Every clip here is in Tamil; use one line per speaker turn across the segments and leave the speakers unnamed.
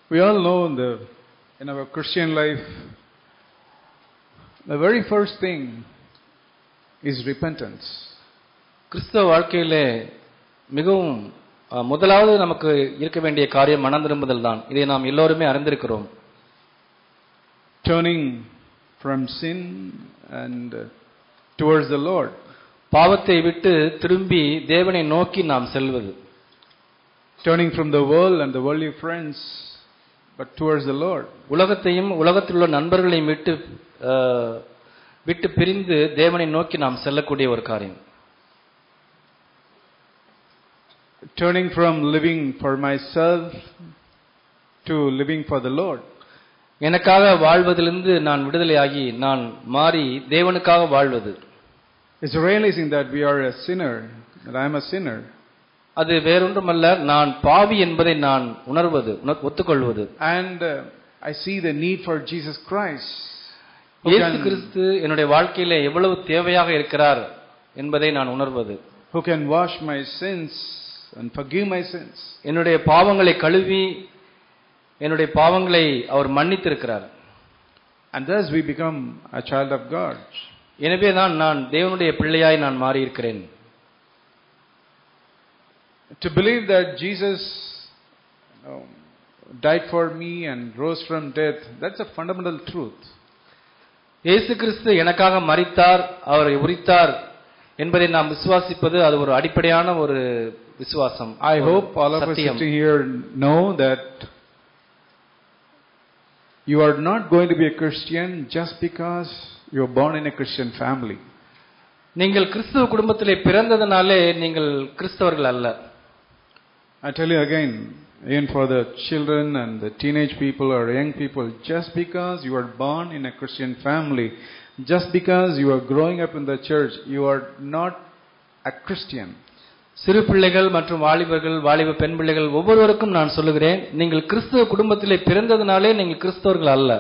We all know in our Christian life, the very first thing is repentance.
கிறிஸ்தவ வாழ்க்கையிலே மிகவும் முதலாவது நமக்கு இருக்க வேண்டிய காரியம் மனம் திரும்புதல் தான். இதை நாம் எல்லோருமே அறிந்திருக்கிறோம்.
Turning from sin and towards the Lord.
பாவத்தை விட்டு திரும்பி தேவனை நோக்கி நாம் செல்வது.
Turning from the world and the worldly friends, but towards the Lord.
உலகத்தையும் உலகத்தில் உள்ள நண்பர்களையும் விட்டு பிரிந்து தேவனை நோக்கி நாம் செல்லக்கூடிய ஒரு காரியம்.
Turning from living for myself to living for the Lord.
எனக்காக வாழ்வதிலிருந்து நான் விடுதலையாகி நான் மாறி தேவனுக்காக வாழ்வது.
It's realizing that we are a sinner, that I am a sinner.
அது வேறொன்றுமல்ல, நான் பாவி என்பதை நான் உணர்வது, ஒத்துக்கொள்வது.
And I see the need for Jesus Christ.
இயேசு கிறிஸ்து என்னுடைய வாழ்க்கையிலே எவ்வளவு தேவையாக இருக்கிறார் என்பதை நான் உணர்வது.
Who can wash my sins and forgive my sins.
என்னுடைய பாவங்களை கழுவி என்னுடைய பாவங்களை அவர் மன்னித்திருக்கிறார்.
And thus we become a child of God.
எனவே நான் தேவனுடைய பிள்ளையாய் நான் மாறி இருக்கிறேன்.
To believe that Jesus died for me and rose from death, that's a fundamental truth.
இயேசு கிறிஸ்து எனக்காக மரித்தார், அவரை உரித்தார் என்பதை நாம் விசுவாசிப்பது அது ஒரு அடிப்படையான ஒரு விசுவாசம்.
I hope all of us sitting here know that you are not going to be a Christian just because you are born in a Christian family.
நீங்கள் கிறிஸ்தவ குடும்பத்திலே பிறந்ததனாலே நீங்கள் கிறிஸ்தவர்கள் அல்ல.
I tell you again, even for the children and the teenage people or young people, just because you are born in a Christian family, just because you are growing up in the church, you are not a Christian.
சிறு பிள்ளைகள் மற்றும் வாலிபர்கள், வாலிப பெண் பிள்ளைகள் ஒவ்வொருவருக்கும் நான் சொல்லுகிறேன், நீங்கள் கிறிஸ்தவ குடும்பத்திலே பிறந்ததனாலே நீங்கள் கிறிஸ்தவர்கள் அல்ல.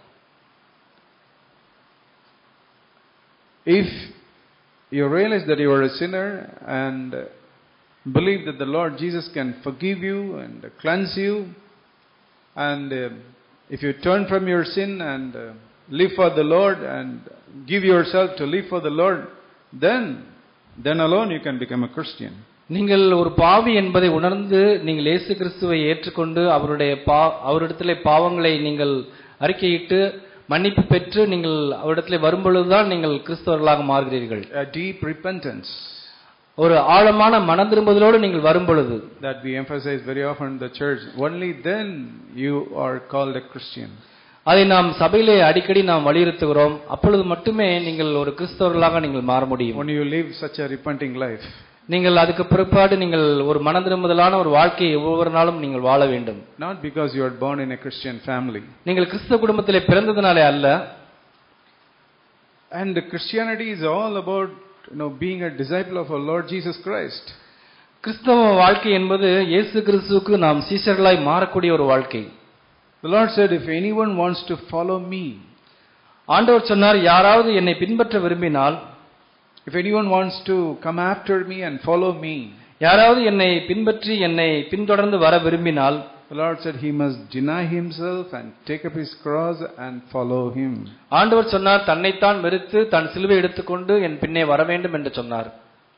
If you realize that you are a sinner and believe that the Lord Jesus can forgive you and cleanse you, and if you turn from your sin and live for the Lord and give yourself to live for the Lord, then alone you can become a Christian.
நீங்கள் ஒரு பாவி என்பதை உணர்ந்து நீங்கள் இயேசு கிறிஸ்துவை ஏற்றுக்கொண்டு அவரிடத்திலே பாவங்களை நீங்கள் அறிக்கையிட்டு மன்னிப்பு பெற்று நீங்கள் அவரிடத்திலே வரும்பொழுதுதான் நீங்கள் கிறிஸ்தவர்களாக மாறுகிறீர்கள்.
A deep repentance.
ஒரு ஆழமான மனம் திரும்புதலோடு நீங்கள் வரும்பொழுது.
That we emphasize very often in the church. Only then you are called a Christian.
அதை நாம் சபையிலே அடிக்கடி நாம் வலியுறுத்துகிறோம். அப்பொழுது மட்டுமே நீங்கள் ஒரு கிறிஸ்தவர்களாக நீங்கள் மாற முடியும்.
When you live such a repenting life.
நீங்கள் அதுக்கு பிற்பாடு நீங்கள் ஒரு மனம் திரும்புதலான ஒரு வாழ்க்கையை ஒவ்வொரு நாளும் நீங்கள் வாழ வேண்டும்.
Not because you are born in a Christian family.
நீங்கள் கிறிஸ்தவ குடும்பத்திலே பிறந்ததனாலே அல்ல.
And Christianity is all about being a disciple of our Lord Jesus Christ.
கிறிஸ்தவ வாழ்க்கை என்பது இயேசு கிறிஸ்துவுக்கு நாம் சீஷர்களாய் மாறக்கூடிய ஒரு வாழ்க்கை.
The Lord said, if anyone wants to follow me,
ஆண்டவர் சொன்னார், யாராவது என்னை பின்பற்ற விரும்பினால்,
if anyone wants to come after me and follow me,
யாராவது என்னை பின்பற்றி என்னை பின்தொடர்ந்து வர விரும்பினால்,
the Lord said he must deny himself and take up his cross and follow him.
ஆண்டவர் சொன்னார், தன்னைத்தான் வெறுத்து தன் சிலுவை எடுத்துக்கொண்டு என் பின்னே வர வேண்டும் என்று சொன்னார்.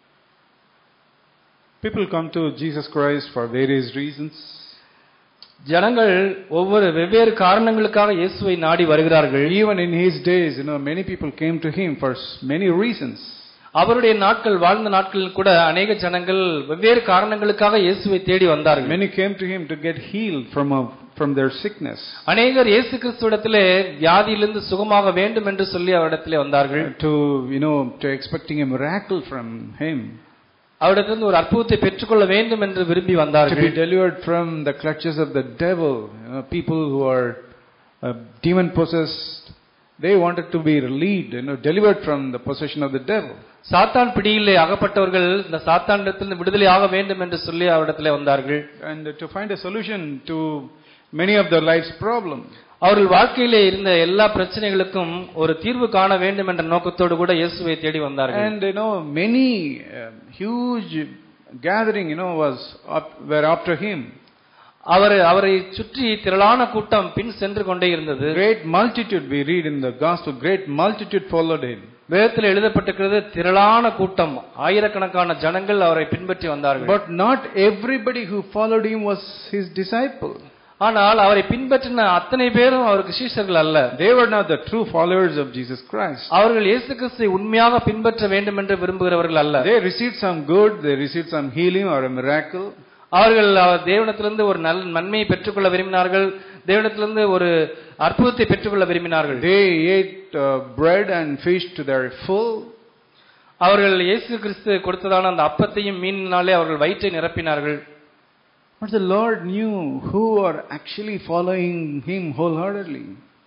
People come to Jesus Christ for various reasons.
ஜனங்கள் ஒவ்வொரு வெவ்வேறு காரணங்களுக்காக இயேசுவை நாடி வருகிறார்கள்.
Even in his days, many people came to him for many reasons.
அவருடைய நாட்கள் வாழ்ந்த நாட்களில் கூட अनेक ஜனங்கள் வெவ்வேறு காரணங்களுக்காக இயேசுவை தேடி வந்தார்கள்.
Many came to him to get healed from their sickness.
अनेகர் இயேசு கிறிஸ்துவிடத்திலே வியாதியிலிருந்து சுகமாக வேண்டும் என்று சொல்லி அவரிடத்திலே வந்தார்கள்.
To expecting a miracle from him.
அவரிடத்திலிருந்து ஒரு அற்புதத்தை பெற்றுக்கொள்ள வேண்டும் என்று விரும்பி வந்தார்கள்.
To be delivered from the clutches of the devil. People who are demon possessed, they wanted to be relieved, delivered from the possession of the devil.
சாத்தான் பிடியிலே அகப்பட்டவர்கள் இந்த சாத்தானிடத்திலிருந்து விடுதலை ஆக வேண்டும் என்று சொல்லி அவரிடத்திலே வந்தார்கள்.
And to find a solution to many of their life's problems.
அவர்கள் வாழ்க்கையிலே இருந்த எல்லா பிரச்சனைகளுக்கும் ஒரு தீர்வு காண வேண்டும் என்ற நோக்கத்தோடு கூட இயேசுவை தேடி வந்தார்கள்.
And many huge gathering were after him.
அவரை சுற்றி திரளான கூட்டம் பின் சென்று கொண்டே இருந்தது.
Great multitude, we read in the gospel, great multitude followed him.
வேதத்தில் எழுதப்பட்டிருக்கிறது திரளான கூட்டம், ஆயிரக்கணக்கான ஜனங்கள் அவரை பின்பற்றி வந்தார்கள்.
But not everybody who followed him was his disciple.
ஆனால் அவரை பின்பற்றின அத்தனை பேரும் அவருக்கு சீஷர்கள் அல்ல.
They were not the true followers of Jesus Christ.
அவர்கள் இயேசு கிறிஸ்துவை உண்மையாக பின்பற்ற வேண்டும் என்று விரும்புகிறவர்கள் அல்ல.
They received some good, they received some healing or a miracle.
அவர்கள் தேவனிடத்திலிருந்து ஒரு நல்ல நன்மையை பெற்றுக்கொள்ள விரும்பினார்கள், தேவனிடத்திலிருந்து ஒரு அற்புதத்தை பெற்றுக்கொள்ள விரும்பினார்கள்.
They ate bread and fish to their full.
அவர்கள் இயேசு கிறிஸ்து கொடுத்ததான அந்த அப்பத்தையும் மீனினாலே அவர்கள் வயிற்றை நிரப்பினார்கள்.
But the Lord knew who are actually following him wholeheartedly.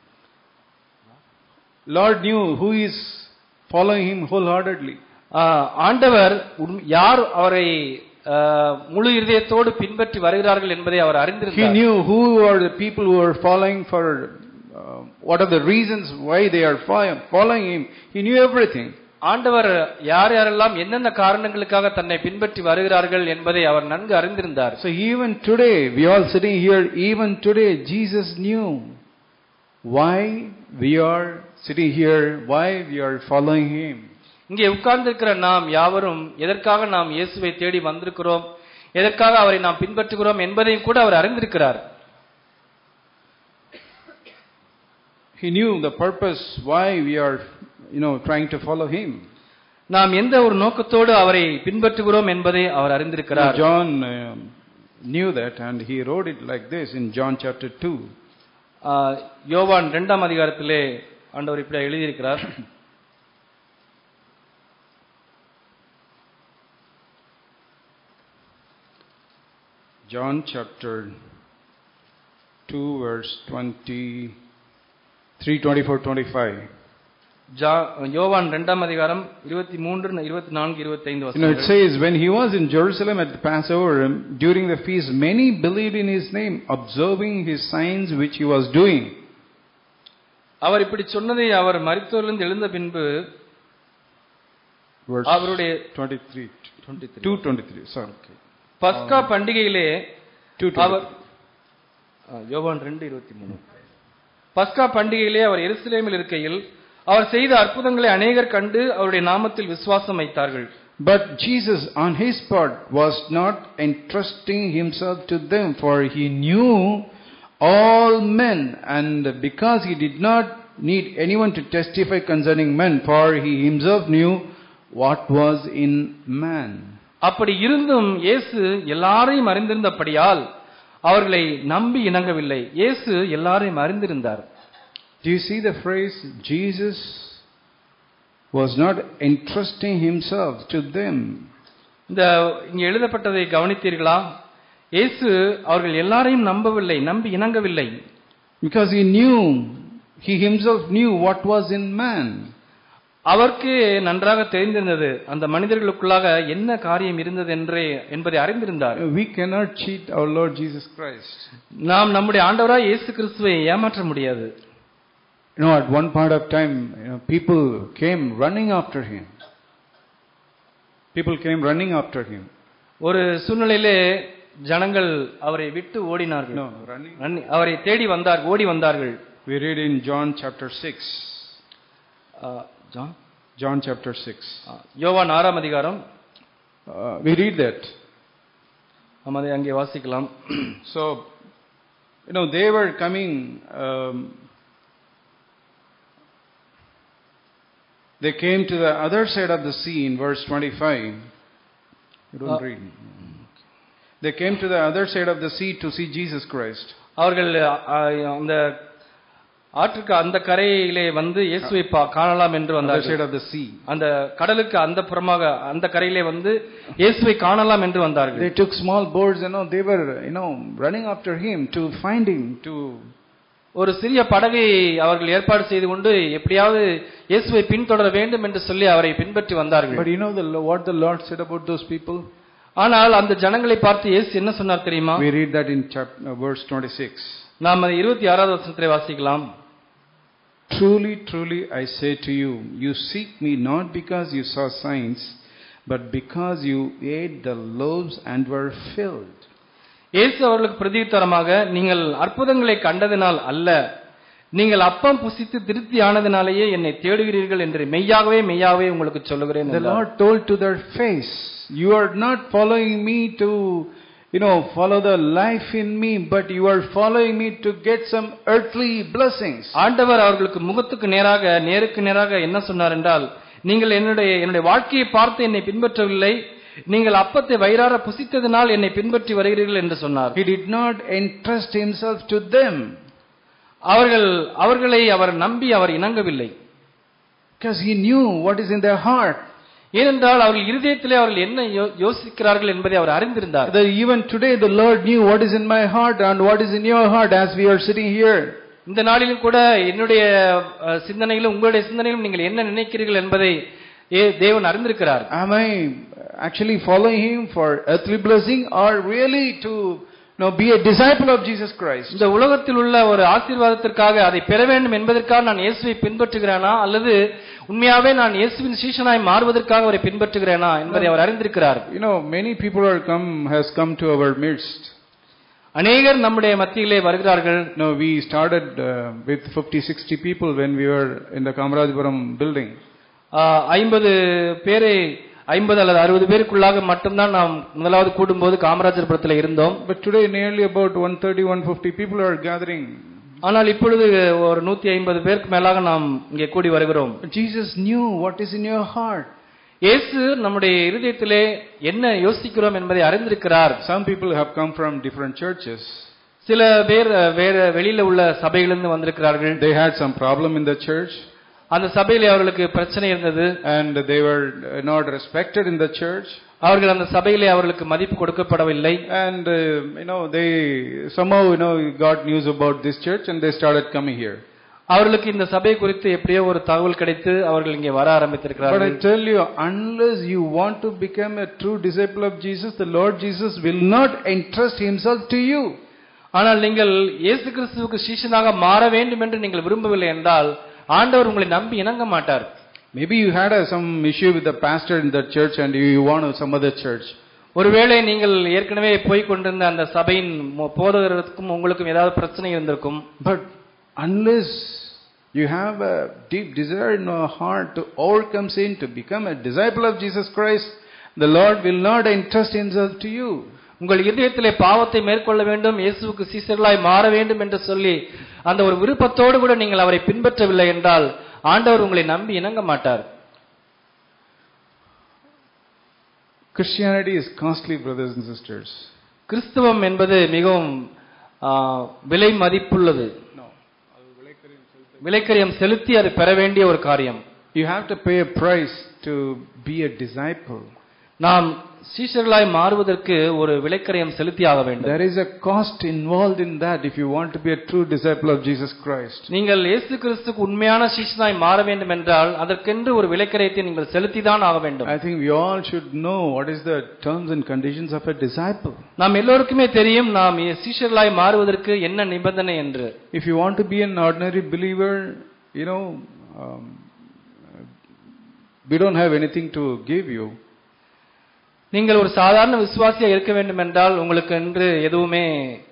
Lord knew who is following him wholeheartedly.
ஆண்டவர் யார் அவரை முழு இதயத்தோடு பின்பற்றி வருகிறார்கள் என்பதை அவர் அறிந்திருந்தார்.
He knew who are the people who are following for what are the reasons why they are following him. He knew everything.
ஆண்டவர் யார் யாரெல்லாம் என்னென்ன காரணங்களுக்காக தன்னை பின்பற்றி வருகிறார்கள் என்பதை அவர் நன்கு அறிந்திருந்தார்.
So even today, we all sitting here, even today, Jesus knew why we are sitting here, why we are following him.
இங்கே உட்கார்ந்திருக்கிற நாம் யாவரும் எதற்காக நாம் இயேசுவை தேடி வந்திருக்கிறோம், எதற்காக அவரை நாம் பின்பற்றுகிறோம் என்பதையும் கூட அவர் அறிந்திருக்கிறார்.
He knew the purpose why we are trying to follow him.
நாம் எந்த ஒரு நோக்கத்தோடு அவரை பின்பற்றுகிறோம் என்பதை அவர் அறிந்திருக்கிறார்.
John knew that and he wrote it like this in John chapter 2.
யோவான் 2ஆம் அதிகாரத்திலே ஆண்டவர் இப்படி எழுதியிருக்கிறார்.
John chapter 2 verse 23, 24, 25.
யோவான் 2ஆம் அதிகாரம் 23, 24, 25 வசனங்கள்.
It says, when he was in Jerusalem at the Passover during the feast, many believed in his name, observing his signs which he was doing.
அவர் இப்படி சொன்னதை அவர் மரித்தோரிலிருந்து எழுந்த பின்பு அவருடைய
2:23 sorry.
பஸ்கா பண்டிகையிலே அவர் யோவான் 2:23 பஸ்கா பண்டிகையிலே அவர் எருசலேமில் இருக்கையில் அவர் செய்த அற்புதங்களை அநேகர் கண்டு அவருடைய நாமத்தில் விசுவாசம் வைத்தார்கள்.
But Jesus on his part was not entrusting himself to them, for he knew all men, and because he did not need anyone to testify concerning men, for he himself knew what was in man.
அப்படி இருந்தும் இயேசு எல்லாரையும் அறிந்திருந்தபடியால் அவர்களை நம்பி இணங்கவில்லை. இயேசு எல்லாரையும் அறிந்திருந்தார்.
Do you see the phrase, Jesus was not entrusting himself to them?
இங்கே எழுதப்பட்டதை கவனித்தீர்களா? இயேசு அவர்கள் எல்லாரையும் நம்பவில்லை, நம்பி இணங்கவில்லை.
Because he himself knew what was in man.
அவருக்கு நன்றாக தெரிந்திருந்தது அந்த மனிதர்களுக்குள்ளாக என்ன காரியம் இருந்தது என்பதை அறிந்திருந்தார்.
We cannot cheat our Lord Jesus Christ.
நாம் நம்முடைய ஆண்டவராய் இயேசு கிறிஸ்துவை ஏமாற்ற முடியாது.
At one point of time, people came running after him. ஒரு
சூழ்நிலையிலே ஜனங்கள் அவரை விட்டு ஓடினார்கள். அவரை தேடி ஓடி வந்தார்கள்.
We read in John chapter 6. John chapter 6.
யோவான் 6ஆம் அதிகாரம்.
We read that.
அதை அங்கே வாசிக்கலாம்.
So, they were coming. They came to the other side of the sea in verse 25. You don't read. They came to the other side of the sea to see Jesus Christ.
அவர்கள் அந்த ஆற்றுக்கு அந்த கரையிலே வந்து இயேசுவை காணலாம் என்று வந்தார்கள்.
Other side of the sea.
அந்த கடலுக்கு அந்த புறமாக அந்த கரையிலே வந்து இயேசுவை காணலாம் என்று வந்தார்கள்.
They took small boats, they were running after him to find him, to
ஒரு சிறிய படகை அவர்கள் ஏற்பாடு செய்து கொண்டு எப்படியாவது இயேசுவை பின்தொடர வேண்டும் என்று சொல்லி அவரை பின்பற்றி வந்தார்கள்.
But what the Lord said about those people?
ஆனால் அந்த ஜனங்களை பார்த்து இயேசு என்ன சொன்னார் தெரியுமா?
We read that in verse 26.
நாம் 26வது வசனத்திலே வாசிக்கலாம்.
Truly, truly, I say to you, you seek me not because you saw signs, but because you ate the loaves and were filled.
இயேசு அவர்களுக்கு பிரதியுத்தரமாக, நீங்கள் அற்புதங்களை கண்டதினால் அல்ல, நீங்கள் அப்பம் புசித்து திருப்தி ஆனதினாலேயே என்னை தேடுகிறீர்கள் என்று மெய்யாகவே மெய்யாகவே உங்களுக்கு சொல்லுகிறேன்.
The Lord told to their face, you are not following me to, follow the life in me, but you are following me to get some earthly blessings.
ஆண்டவர் அவர்களுக்கு முகத்துக்கு நேருக்கு நேராக என்ன சொன்னார் என்றால், நீங்கள் என்னுடைய வாழ்க்கையை பார்த்து என்னை பின்பற்றவில்லை, நீங்கள் அப்பத்தை வயிறார புசித்ததினால் என்னை பின்பற்றி வருகிறீர்கள் என்று சொன்னார்.
He did not entrust himself to them.
அவர்களை அவர் நம்பி அவர் இணங்கவில்லை.
Because he knew what is in their heart.
ஏனென்றால் அவர்கள் இருதயத்திலே அவர்கள் என்ன யோசிக்கிறார்கள் என்பதை அவர் அறிந்திருந்தார்.
Even today the Lord knew what is in my heart and what is in your heart as we are sitting here.
இந்த நாளிலும் கூட என்னுடைய சிந்தனையிலும் உங்களுடைய சிந்தனையிலும் நீங்கள் என்ன நினைக்கிறீர்கள் என்பதை தேவன் அறிந்திருக்கிறார்.
Am I actually following him for earthly blessing or really to be a disciple of Jesus Christ?
இந்த உலகத்தில் உள்ள ஒரு ஆசீர்வாதத்திற்காக அதை பெற வேண்டும் என்பதற்காக நான் இயேசுவை பின்பற்றுகிறேனா அல்லது உண்மையாவே நான் இயேசுவின் சீஷனாய் மாறுவதற்காக அவரை பின்பற்றுகிறேனா என்பதை அவர் அறிந்திருக்கிறார்.
Many people has come to our midst.
அநேகர் நம்முடைய மத்தியிலே வருகிறார்கள்.
We started with 50-60 people when we were in the Kamarajapuram building.
50 பேரை 50 அல்லது 60 பேருக்குள்ளாக மட்டும்தான் நாம் முதலாவது கூடும்போது காமராஜர்புரத்தில் இருந்தோம்.
But today nearly about 130-150 people are gathering.
ஆனால் இப்பொழுது ஒரு 150 பேருக்கு மேலாக நாம் இங்கே கூடி வருகிறோம்.
Jesus knew what is in your heart.
இயேசு நம்முடைய இருதயத்திலே என்ன யோசிக்கிறோம் என்பதை அறிந்திருக்கிறார்.
Some people have come from different churches.
சில பேர் வேற வெளியில உள்ள சபையிலிருந்து வந்திருக்கிறார்கள்.
They had some problem in the church.
அந்த சபையிலே அவர்களுக்கு பிரச்சனை இருந்தது.
And they were not respected in the church.
அவர்கள் அந்த சபையிலே அவர்களுக்கு மதிப்பு கொடுக்கப்படவில்லை.
And they somehow got news about this church and they started coming here.
அவர்களுக்கு இந்த சபை குறித்து எப்படியோ ஒரு தகவல் கிடைத்து அவர்கள் இங்கே வர ஆரம்பித்திருக்கிறார்கள்.
But I tell you, unless you want to become a true disciple of Jesus, the Lord Jesus will not entrust himself to you.
ஆனால் நீங்கள் இயேசு கிறிஸ்துவுக்கு சீஷனாக மாற வேண்டும் என்று நீங்கள் விரும்பவில்லை என்றால் ஆண்டவர் உங்களை நம்பி இணங்க மாட்டார்.
Maybe you had some issue with the pastor in that church and you want some other church.
ஒருவேளை நீங்கள் ஏற்கனவே போய் கொண்டிருந்த அந்த சபையின் போதகருக்கும் உங்களுக்கும் ஏதாவது பிரச்சனை இருந்திருக்கும்.
But unless you have a deep desire in your heart to overcome sin, to become a disciple of Jesus Christ, the Lord will not entrust himself to you.
உங்கள் இதயத்திலே பாவத்தை மேற்கொள்ள வேண்டும், இயேசுவுக்கு சீஷர்களாய் மாற வேண்டும் என்று சொல்லி அந்த ஒரு விருப்பத்தோடு கூட நீங்கள் அவரை பின்பற்றவில்லை என்றால் ஆண்டவர் உங்களை நம்பி இணங்க மாட்டார்.
Christianity is costly, brothers and sisters.
கிறிஸ்தவம் என்பது மிகவும் விலை மதிப்புள்ளது. விலைக்கரியம் செலுத்தி அதை பெற வேண்டிய ஒரு காரியம்.
You have to pay a price to be a disciple.
நாம் சீஷர்களாய் மாறுவதற்கு ஒரு விலைக்கரியம் செலுத்தி ஆக வேண்டும்.
There is a cost involved in that if you want to be a true disciple of Jesus Christ.
நீங்கள் இயேசு கிறிஸ்துவுக்கு உண்மையான சீஷனாய் மாற வேண்டும் என்றால் அதற்கென்று ஒரு விலைக்கரியத்தை நீங்கள் செலுத்தி தான் ஆக வேண்டும்.
I think we all should know what is the terms and conditions of a disciple.
நாம் எல்லோருக்குமே தெரியும் நாம் சீஷர்களாய் மாறுவதற்கு என்ன நிபந்தனை என்று.
If you want to be an ordinary believer, we don't have anything to give you.
நீங்கள் ஒரு சாதாரண விசுவாசியா இருக்க வேண்டும் என்றால் உங்களுக்கு என்று எதுவுமே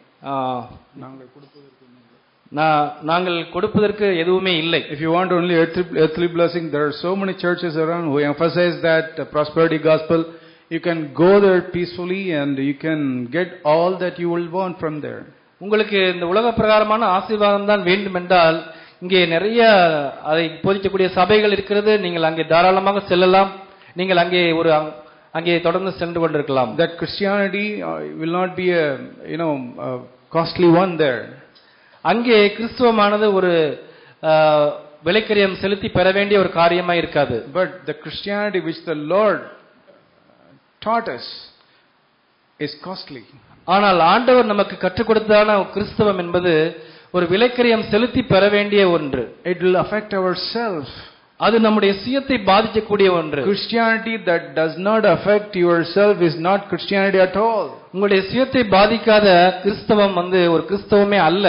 நாங்கள் கொடுப்பதற்கு எதுவுமே இல்லை.
If you want only earthly blessing, there are so many churches around who emphasize that prosperity gospel. You can go there peacefully and you can get all that you will want from there.
உங்களுக்கு இந்த உலக பிரகாரமான ஆசீர்வாதம் தான் வேண்டும் என்றால் இங்கே நிறைய அதை போதிக்கக்கூடிய சபைகள் இருக்கிறது. நீங்கள் அங்கே தாராளமாக செல்லலாம். நீங்கள் அங்கே தொடர்ந்து சென்று கொண்டிருக்கலாம்.
That Christianity will not be a costly one there.
அங்கே கிறிஸ்துவமானது ஒரு விலைக்கரியம் செலுத்தி பெற வேண்டிய ஒரு காரியமா இருக்காது.
But the Christianity which the Lord taught us is costly.
ஆனால் ஆண்டவர் நமக்கு கற்றுக் கொடுத்ததான கிறிஸ்தவம் என்பது ஒரு விலைக்கரியம் செலுத்தி பெற வேண்டிய ஒன்று.
It will affect ourselves.
அது நம்முடைய சுயத்தை பாதிக்கக்கூடிய ஒன்று.
Christianity that does not affect yourself is not Christianity at all.
உங்களுடைய சுயத்தை பாதிக்காத கிறிஸ்தவம் ஒரு கிறிஸ்தவமே அல்ல.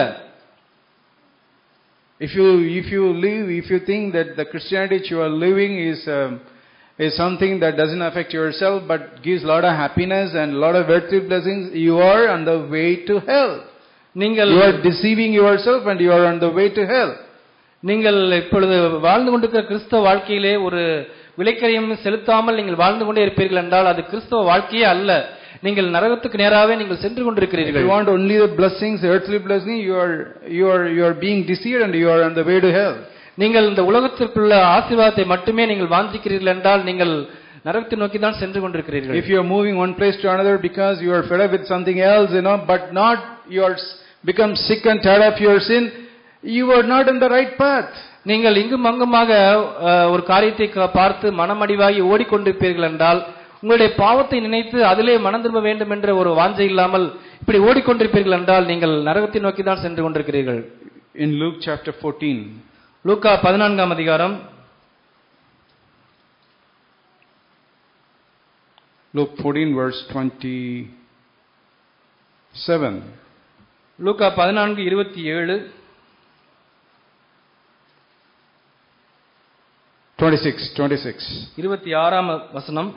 If you think that the Christianity you are living is is something that doesn't affect yourself but gives a lot of happiness and a lot of earthly blessings, you are on the way to hell.
நீங்கள்
You are deceiving yourself and you are on the way to hell.
நீங்கள் இப்பொழுது வாழ்ந்து கொண்டிருக்கிற கிறிஸ்தவ வாழ்க்கையிலே ஒரு விலைக்கரியம் செலுத்தாமல் நீங்கள் வாழ்ந்து கொண்டே இருப்பீர்கள் என்றால் அது கிறிஸ்தவ வாழ்க்கையே அல்ல. நீங்கள் நரகத்துக்கு நேராகவே நீங்கள் சென்று கொண்டிருக்கிறீர்கள்.
If you want only the blessings, the earthly blessing, you are being deceived and you are on the way to hell.
நீங்கள் இந்த உலகத்திற்குள்ள ஆசீர்வாதத்தை மட்டுமே நீங்கள் வாஞ்சிக்கிறீர்கள் என்றால் நீங்கள் நரகத்தை நோக்கி தான் சென்று கொண்டிருக்கிறீர்கள்.
If you are moving one place to another because you are fed up with something else, but not you are become sick and tired of your sin, you are not on the right path.
நீங்கள் இங்கும் அங்குமாக ஒரு காரியத்தை பார்த்து மனமடிவாகி ஓடிக்கொண்டிருப்பீர்கள் என்றால் உங்களுடைய பாவத்தை நினைத்து அதிலே மனம் திரும்ப வேண்டும் என்ற ஒரு வாஞ்சை இல்லாமல் இப்படி ஓடிக்கொண்டிருப்பீர்கள் என்றால் நீங்கள் நரகத்தை நோக்கி தான் சென்று கொண்டிருக்கிறீர்கள்.
In Luke chapter 14,
லூக்கா 14ஆம் அதிகாரம்,
Luke 14 verse 27.
லூக்கா 14:27 26ஆம் வசனம்.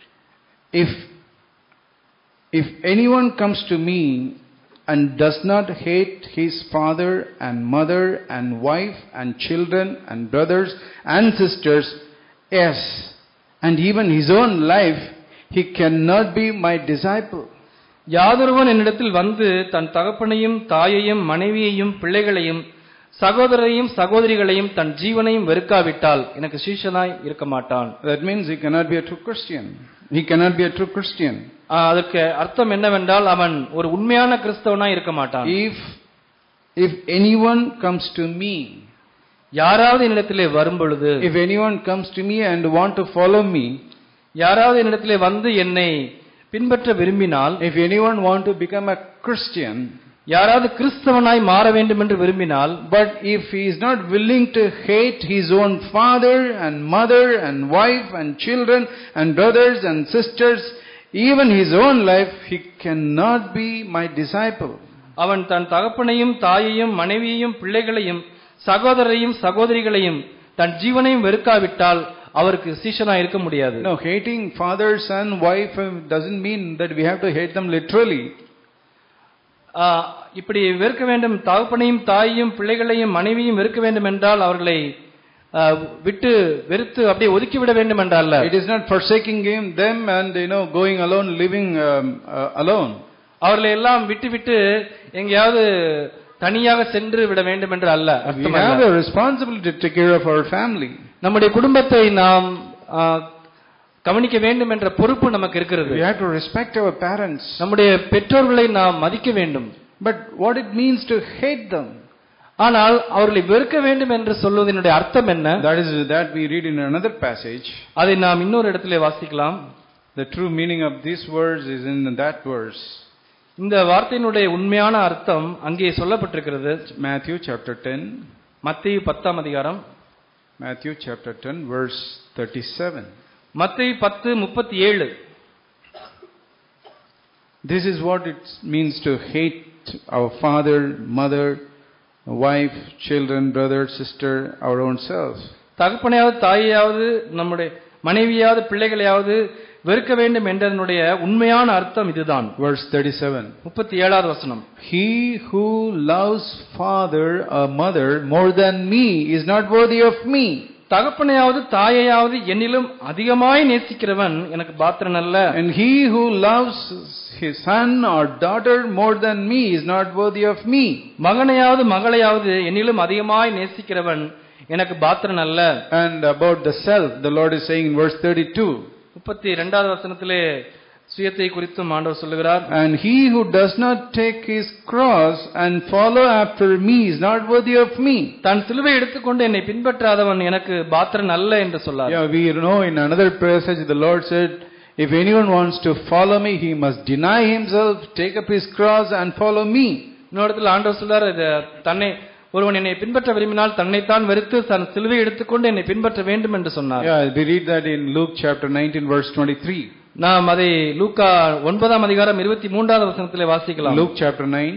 If anyone comes to me and does not hate his father and mother and wife and children and brothers and sisters, yes, and even his own life, he cannot be my disciple.
யாதொருவன் என்னிடத்தில் வந்து தன் தகப்பனையும் தாயையும் மனைவியையும் பிள்ளைகளையும் சகோதரரையும் சகோதரிகளையும் தன் ஜீவனையும் வெறுக்காவிட்டால் எனக்கு சீஷனாய் இருக்க மாட்டான்.
That means he cannot be a true Christian. He cannot be a true Christian.
அதற்கு அர்த்தம் என்னவென்றால் அவன் ஒரு உண்மையான கிறிஸ்தவனாய் இருக்க மாட்டான்.
If anyone comes to me,
யாராவது என்னிடத்திலே வரும் பொழுது,
if anyone comes to me and want to follow me,
யாராவது என்னிடத்திலே வந்து என்னை பின்பற்ற விரும்பினால்,
if anyone want to become a Christian,
யாராவது கிறிஸ்தவனாய் மாற வேண்டும் என்று விரும்பினால்,
but if he is not willing to hate his own father and mother and wife and children and brothers and sisters, even his own life, he cannot be my disciple.
அவன் தன் தகப்பனையும் தாயையும் மனைவியையும் பிள்ளைகளையும் சகோதரரையும் சகோதரிகளையும் தன் ஜீவனையும் வெறுக்காவிட்டால் அவருக்கு சீஷனாய் இருக்க முடியாது.
No, hating father, son, wife doesn't mean that we have to hate them literally.
இப்படி வெறுக்க வேண்டும், தகப்பனையும் தாயையும் பிள்ளைகளையும் மனைவியும் வெறுக்க வேண்டும் என்றால் அவர்களை விட்டு வெறுத்து அப்படியே ஒதுக்கிவிட வேண்டும் என்றால்,
it is not forsaking them and going alone, living alone.
அவர்களை எல்லாம் விட்டு எங்கேயாவது தனியாக சென்று விட வேண்டும் என்று அல்ல.
We have a responsibility to take care of our family.
நம்முடைய குடும்பத்தை நாம் கவனிக்க வேண்டும் என்ற பொறுப்பு நமக்கு இருக்கிறது.
We have to respect our parents.
நம்முடைய பெற்றோர்களை நாம் மதிக்க வேண்டும்.
But what it means to hate them,
ஆனால் அவர்களை வெறுக்க வேண்டும் என்று சொல்வதனுடைய அர்த்தம் என்ன?
That we read in another passage.
அதை நாம் இன்னொரு இடத்திலே வாசிக்கலாம்.
The true meaning of this verse is in that verse.
இந்த வார்த்தையினுடைய உண்மையான அர்த்தம் அங்கே சொல்லப்பட்டிருக்கிறது.
Matthew chapter 10.
மத்தேயு 10ஆம் அதிகாரம்.
Matthew chapter 10 verse 37.
மத்தேயு 10:37.
This is what it means to hate our father, mother, wife, children, brother, sister, our own selves.
தகப்பனையாவது தாயையாவது நம்முடைய மனைவியாவது பிள்ளைகளையாவது வெறுக்க வேண்டும் என்றதனுடைய உண்மையான அர்த்தம் இதுதான்.
Verse 37.
37வது வசனம்.
He who loves father or mother more than me is not worthy of me.
தகப்பனையாவது தாயையாவது என்னிலும் அதிகமாய் நேசிக்கிறவன் எனக்கு பாத்திரன் அல்ல.
And he who loves his son or daughter more than me is not worthy of me.
மகனையாவது மகளையாவது என்னிலும் அதிகமாய் நேசிக்கிறவன் எனக்கு பாத்திரன் அல்ல.
And about the self, the Lord is saying in verse 32.
32வது வசனத்திலே சுயத்தை குறித்தும் ஆண்டவர் சொல்லுகிறார்.
And he who does not take his cross and follow after me is not worthy of me.
தன் சிலுவை எடுத்துக்கொண்டு என்னை பின்பற்றாதவன் எனக்கு பாத்திரன் அல்ல என்று சொன்னார்.
Yeah, we know in another passage the Lord said, if anyone wants to follow me, he must deny himself, take up his cross and follow me.
இன்னொரு இடத்துல ஆண்டவர் சொல்றார், தன்னை ஒருவன் என்னை பின்பற்ற விரும்பினால் தன்னைத்தான் வெறுத்து தன் சிலுவை எடுத்துக்கொண்டு என்னை பின்பற்ற வேண்டும் என்று சொன்னார்.
Yeah, we read that in Luke chapter 19 verse 23.
நாம் அதை லூக்கா 9ஆம் அதிகாரம் 23வது வசனத்திலே வாசிக்கலாம்.
Luke chapter 9.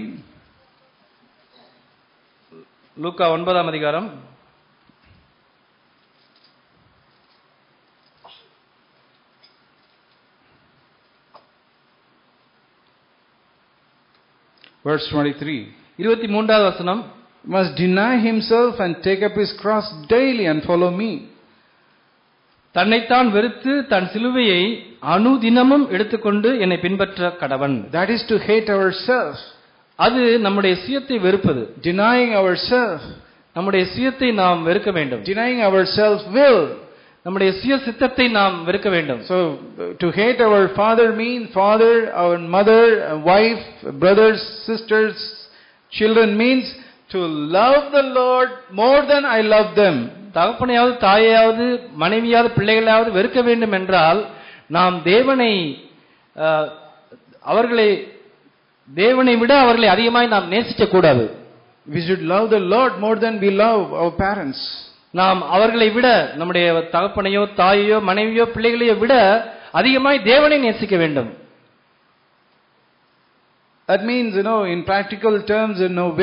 லூக்கா 9ஆம் அதிகாரம்
verse 23.
23வது வசனம்,
Must deny himself and take up his cross daily and follow me.
தன்னைத்தான் வெறுத்து தன் சிலுவையை அனுதினமும் எடுத்துக்கொண்டு என்னை பின்பற்ற கடவன்.
That is to hate ourselves.
அது நம்முடைய சுயத்தை வெறுப்பது.
Denying ourselves.
நம்முடைய சுயத்தை நாம் வெறுக்க வேண்டும்.
Denying ourselves will.
நம்முடைய சுய சித்தத்தை நாம் வெறுக்க வேண்டும்.
So to hate our father means father, our mother, wife, brothers, sisters, children means to love the Lord more than I love them.
தகப்பனையாவது தாயையாவது மனைவியாவது பிள்ளைகளாவது வெறுக்க வேண்டும் என்றால் நாம் தேவனை விட அவர்களை அதிகமாய் நாம் நேசிக்க கூடாது.
We should love the Lord more than we love our parents.
நாம் அவர்களை விட நம்முடைய தகப்பனையோ தாயையோ மனைவியோ பிள்ளைகளையோ விட அதிகமாய் தேவனை நேசிக்க வேண்டும்.
That means, in practical terms,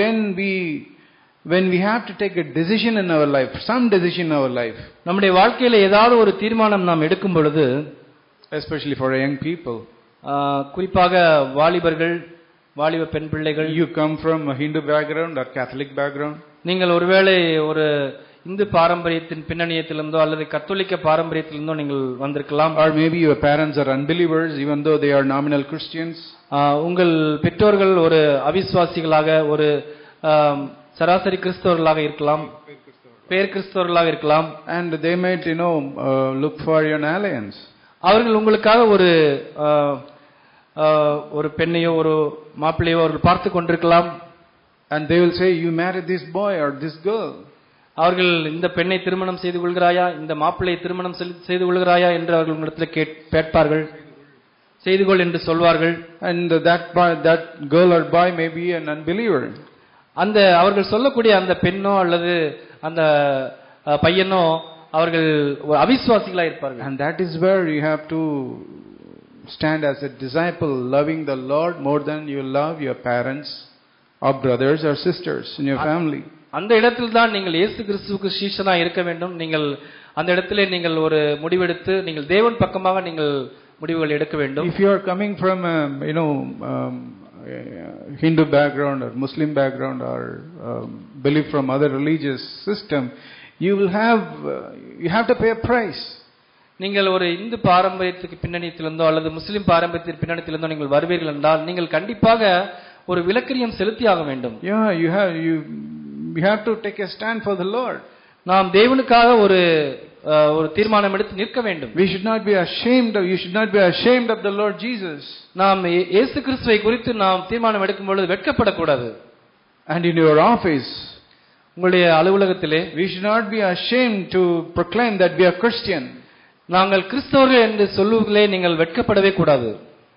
when we have to take a decision in our life, some decision in our life,
நம்முடைய வாழ்க்கையில ஏதாவது ஒரு தீர்மானம் நாம் எடுக்கும் பொழுது,
especially for young people,
குறிப்பாக வாலிபர்கள், வாலிப பெண் பிள்ளைகள்,
you come from a Hindu background or Catholic background,
நீங்கள் ஒருவேளை ஒரு இந்து பாரம்பரியத்தின் பின்னணியத்திலிருந்தோ அல்லது கத்தோலிக்க பாரம்பரியத்திலிருந்தோ நீங்கள் வந்திருக்கலாம்.
or maybe your parents are unbelievers even though they are nominal Christians.
உங்கள் பெற்றோர்கள் ஒரு அவிசுவாசிகளாக, ஒரு சராசரி கிறிஸ்தவர்களாக இருக்கலாம், பேர் கிறிஸ்தவர்களாக இருக்கலாம்.
And they might look for an alliance.
அவர்கள் உங்களுக்காக ஒரு பெண்ணையோ ஒரு மாப்பிள்ளையோ அவர்கள் பார்த்து கொண்டிருக்கலாம்.
And they will say, you married this boy or this girl.
அவர்கள் இந்த பெண்ணை திருமணம் செய்து கொள்கிறாயா, இந்த மாப்பிள்ளையை திருமணம் செய்து கொள்கிறாயா என்று அவர்கள் உங்களிடத்தில் கேட்பார்கள். செய்து கொள் என்று சொல்வார்கள்.
And that girl or boy may be an unbeliever.
அவர்கள் சொல்லக்கூடிய அந்த பெண்ணோ அல்லது அந்த பையனோ அவர்கள் அவிசுவாசிகளா இருப்பார்கள்.
And that is where you have to stand as a disciple, loving the Lord more than you love your parents or brothers or sisters in your family.
அந்த இடத்தில் தான் நீங்கள் இயேசு கிறிஸ்துவுக்கு சீஷனா இருக்க வேண்டும். நீங்கள் அந்த இடத்திலே நீங்கள் ஒரு முடிவெடுத்து நீங்கள் தேவன் பக்கமாக நீங்கள் முடிவுகள் எடுக்க வேண்டும்.
If you are coming from Hindu background or Muslim background or belief from other religious system, you have to pay a price.
நீங்கள் ஒரு இந்து பாரம்பரியத்துக்கு பின்னணியிலிருந்தோ அல்லது முஸ்லிம் பாரம்பரியத்தின் பின்னணியிலிருந்தோ நீங்கள் வருவீர்கள் என்றால் நீங்கள் கண்டிப்பாக ஒரு விலக்கிரியம் செலுத்தியாக வேண்டும்.
You have to take a stand for the Lord.
நாம் தேவனுக்காக ஒரு தீர்மானம் எடுத்து நிற்க வேண்டும்.
You should not be ashamed of the Lord Jesus.
நாம் இயேசு கிறிஸ்துவை குறித்து நாம் தீர்மானம் எடுக்கும் பொழுது வெட்கப்படக்கூடாது.
And in your office,
உங்களுடைய அலுவலகத்திலே,
we should not be ashamed to proclaim that we are Christian.
நாங்கள் கிறிஸ்தவர்கள் என்று சொல்லுவதிலே நீங்கள் வெட்கப்படவே கூடாது.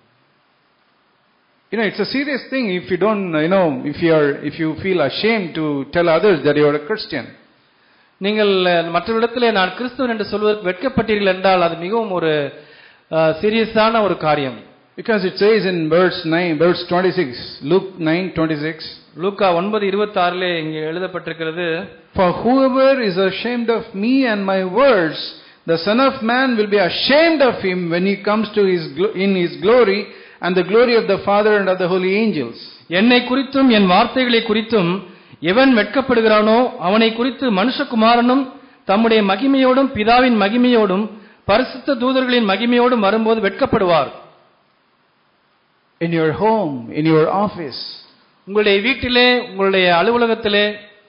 It's a serious thing if you don't, if you feel ashamed to tell others that you are a Christian.
நீங்கள் மற்றவரிடத்திலே நான் கிறிஸ்தவன் என்று சொல்வதற்கு வெட்கப்பட்டீர்கள் என்றால் அது மிகவும் ஒரு சீரியஸான ஒரு காரியம்.
Because it says in verse 26, Luke 9:26,
லூக்கா 9:26 இங்கே எழுதப்பட்டிருக்கிறது,
For whoever is ashamed of me and my words, the Son of Man will be ashamed of him when he comes in his glory and the glory of the Father and of the holy angels.
என்னை குறித்தும் என் வார்த்தைகளை குறித்தும் எவன் வெட்கப்படுகிறானோ அவனை குறித்து மனுஷகுமாரனும் தம்முடைய மகிமையோடும் பிதாவின் மகிமையோடும் பரிசுத்த தூதர்களின் மகிமையோடும் வரும்போது வெட்கப்படுவார்.
In your home, in your office,
உங்களுடைய வீட்டிலே, உங்களுடைய அலுவலகத்திலே,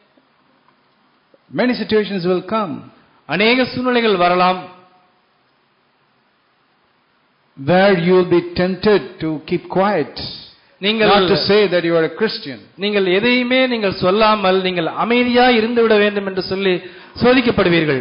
many situations will come.
அநேக சூழ்நிலைகள் வரலாம்.
Where you will be tempted to keep quiet, not to say that you are a Christian.
நீங்கள் எதையுமே நீங்கள் சொல்லாமல் நீங்கள் அமைதியா இருந்து விட வேண்டும் என்று சொல்லி சோதிக்கப்படுவீர்கள்.